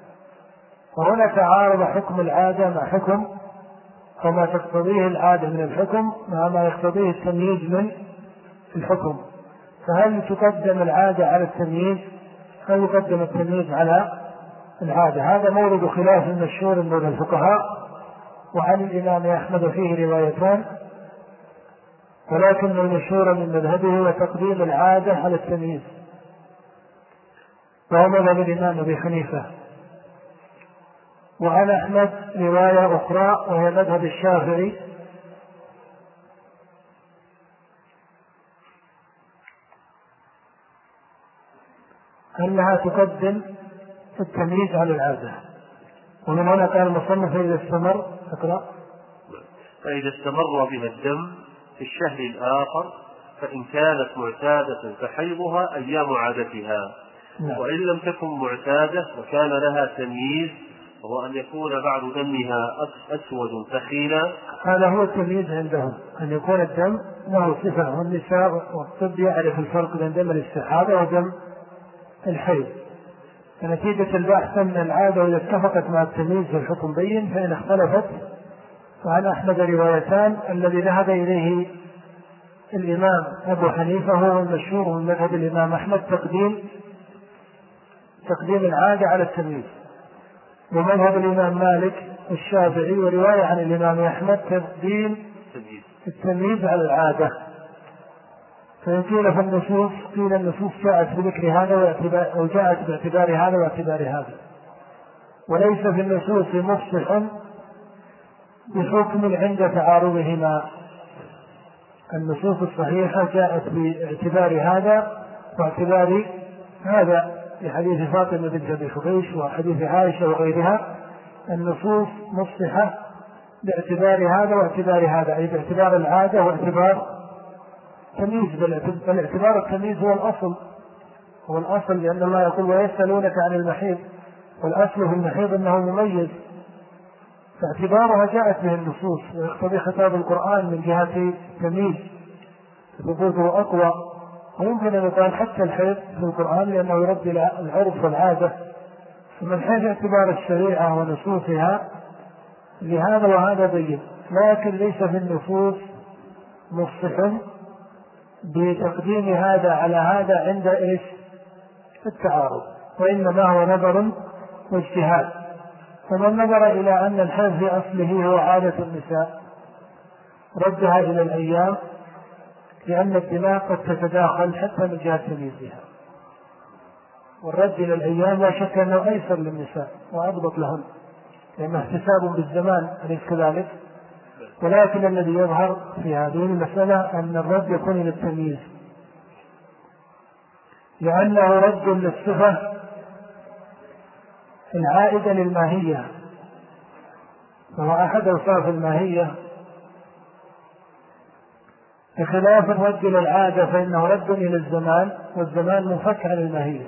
وهنا تعارض حكم العادة مع حكم وما تقتضيه العادة من الحكم مع ما يقتضيه التمييز من الحكم، فهل تقدم العادة على التمييز هل يقدم التمييز على العادة؟ هذا مورد خلاف مشهور بين الفقهاء، وعن الإمام أحمد فيه روايتان، ولكن المشهور من مذهبه هو تقديم العادة على التمييز، وهو مذهب الإمام أبي حنيفة. وعن أحمد رواية أخرى وهي مذهب الشافعي، أنها تقدم التمييز على العادة. ومن هنا قال المصنف إذا استمر اقرأ فإذا استمر بها الدم في الشهر الآخر فإن كانت معتادة فحيضها أيام عادتها. نعم. وإن لم تكن معتادة وكان لها تمييز وهو أن يكون بعض دمها أسود ثخينا. هذا هو التمييز عندهم، أن يكون الدم له صفة، والنساء والطب يعرف الفرق بين دم الاستحاضة ودم الحيض. فنتيجة البحث أن العادة إذا اتفقت مع التمييز في الحكم بين، فإن اختلفت. وعن أحمد روايتان، الذي ذهب إليه الإمام أبو حنيفة هو المشهور من مذهب الإمام أحمد تقديم تقديم العادة على التمييز، ومذهب الإمام مالك والشافعي ورواية عن الإمام أحمد تقديم التمييز على العادة. فقيل في النصوص قيل النصوص جاءت بذكر هذا أو جاءت باعتبار هذا واعتبار هذا، وليس في النصوص مفصح بحكم عند تعارضهما. النصوص الصحيحة جاءت باعتبار هذا واعتبار هذا، في حديث فاطمة بنت أبي حبيش وحديث عائشة وغيرها. النصوص مفصحة باعتبار هذا واعتبار هذا، أي باعتبار العادة واعتبار تمييز. بالاعتبار التمييز هو الأصل، هو الأصل، لأن الله يقول ويسألونك عن المحيض، والأصل في المحيض أنه مميز، فاعتبارها جاءت به النصوص، ويقتضي خطاب القرآن من جهة تمييز ثبوته أقوى. ويمكن أن يقال حتى الحيض في القرآن لأنه يرد إلى العرف والعادة، فمن حيث اعتبار الشريعة ونصوصها لهذا وهذا بين، لكن ليس في النصوص مفصح بتقديم هذا على هذا عند إيش التعارض، وإنما هو نظر واجتهاد. فمن نظر إلى أن الحيض في أصله هو عادة النساء ردها إلى الأيام، لأن الدماء قد تتداخل حتى من جهة تمييزها، والرد إلى الأيام لا شك أنه أيسر للنساء وأضبط لهن، لأنه احتساب بالزمان أليس كذلك؟ ولكن الذي يظهر في هذه المسألة أن الرد يكون للتمييز، لأنه رد للصفة العائدة للماهية، وهو أحد أوصاف الماهية، بخلاف الرد للعادة فإنه رد إلى الزمان، والزمان منفك عن الماهية.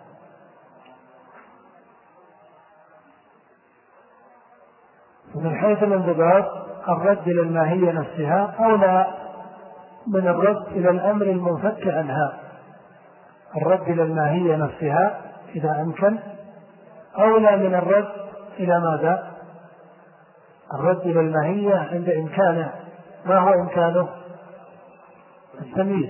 ومن حيث الانضباط الرد إلى الماهية نفسها أولى من الرد إلى الأمر المنفك عنها. الرد إلى الماهية نفسها إذا أمكن أولى من الرد إلى ماذا؟ الرد إلى الماهية عند إمكانه. ما هو إمكانه؟ التمييز،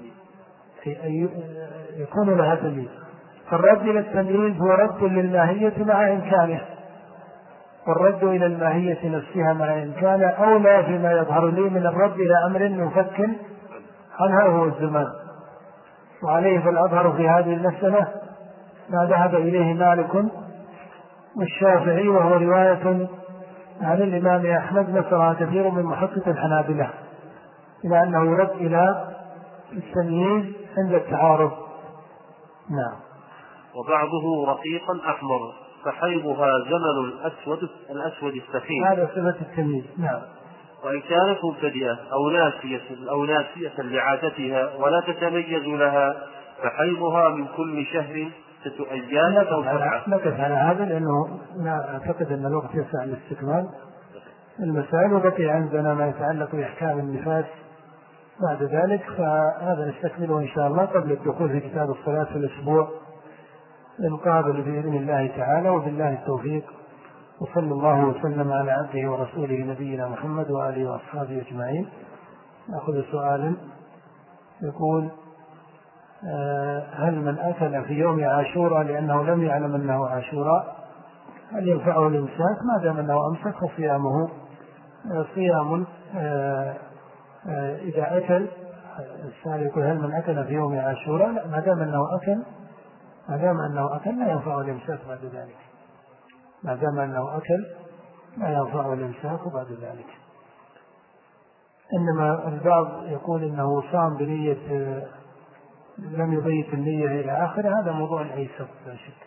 يكون لها تمييز. فالرد إلى التمييز هو رد للماهية مع إمكانه، والرد إلى الماهية نفسها مع إمكانه أولى فيما يظهر لي من الرد إلى أمر مفك عنها هو الزمان. وعليه فالأظهر في هذه المسألة ما ذهب إليه مالك والشافعي، وهو رواية عن الإمام أحمد نصرها كثير من محقق الحنابلة، إلى أنه يرد إلى التمييز عند التعارض. نعم. وبعضه رقيقا أحمر فحيضها زمن الأسود الأسود السخين، هذا صفة التمييز. نعم. وإن كانت مبتدئة أو ناسية أو ناسية لعادتها ولا تتميز لها فحيضها من كل شهر ست أيام أو سبعة. نقف على هذا لأنه أعتقد أن الوقت يسع لاستكمال المسائل، وبقي عندنا ما يتعلق بأحكام النفاس بعد ذلك، فهذا نستكمله إن شاء الله قبل الدخول في كتاب الصلاة في الأسبوع القابل بإذن الله تعالى، وبالله التوفيق. وصلى الله وسلم على عبده ورسوله نبينا محمد وآله وأصحابه أجمعين. نأخذ سؤالا يقول: هل من أكل في يوم عاشوراء لأنه لم يعلم أنه عاشوراء هل ينفعه الإمساك ما دام أنه أمسك فصيامه صيام إذا أكل السائل يقول هل من أكل في يوم عاشوراء؟ لا، ما دام أنه أكل ما دام أنه أكل لا ينفع الإمساك بعد ذلك، ما دام أنه أكل لا ينفع الإمساك بعد ذلك. إنما البعض يقول إنه صام بنية لم يبيت النية إلى آخره، هذا موضوع أيسر لا شك.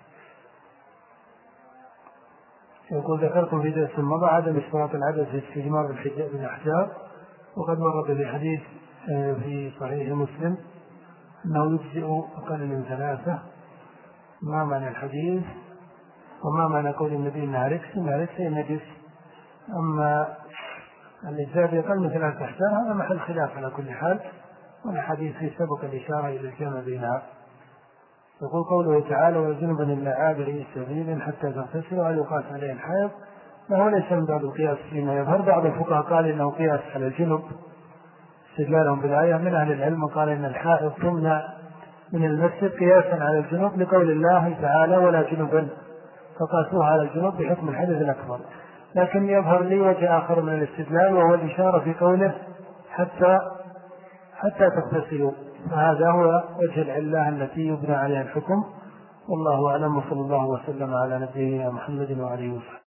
يقول ذكرت في درس مضى عدم اشتراط العدد في استجمار بالأحجار، وقد ورد بحديث في صحيح مسلم أنه يجزئ أقل من ثلاثة. ما معنى الحديث وما معنى قول النبي إنها ركس؟ إنها ركس نجس. أما الإجزاء بأقل من ثلاثة أحجار هذا محل خلاف على كل حال، والحديث في سبق الإشارة إلى الجمع بينها. يقول قوله تعالى وجنبا إلا عابري سبيل حتى تغتسلوا، هل يقاس عليه الحائض؟ ما هو ليس من باب القياس فيما يظهر. بعض الفقهاء قال إنه قياس على الجنب استدلالهم بالآية، من أهل العلم قال إن الحائض تمنع من المسجد قياسا على الجنب لقول الله تعالى ولا جنبا، فقاسوها على الجنب بحكم الحدث الأكبر. لكن يظهر لي وجه آخر من الاستدلال وهو الإشارة في قوله حتى حتى تغتسلوا، فهذا هو وجه العلة التي يبنى عليها الحكم. والله أعلم، وصلى الله وسلم على نبينا محمد وعلى آله وصحبه.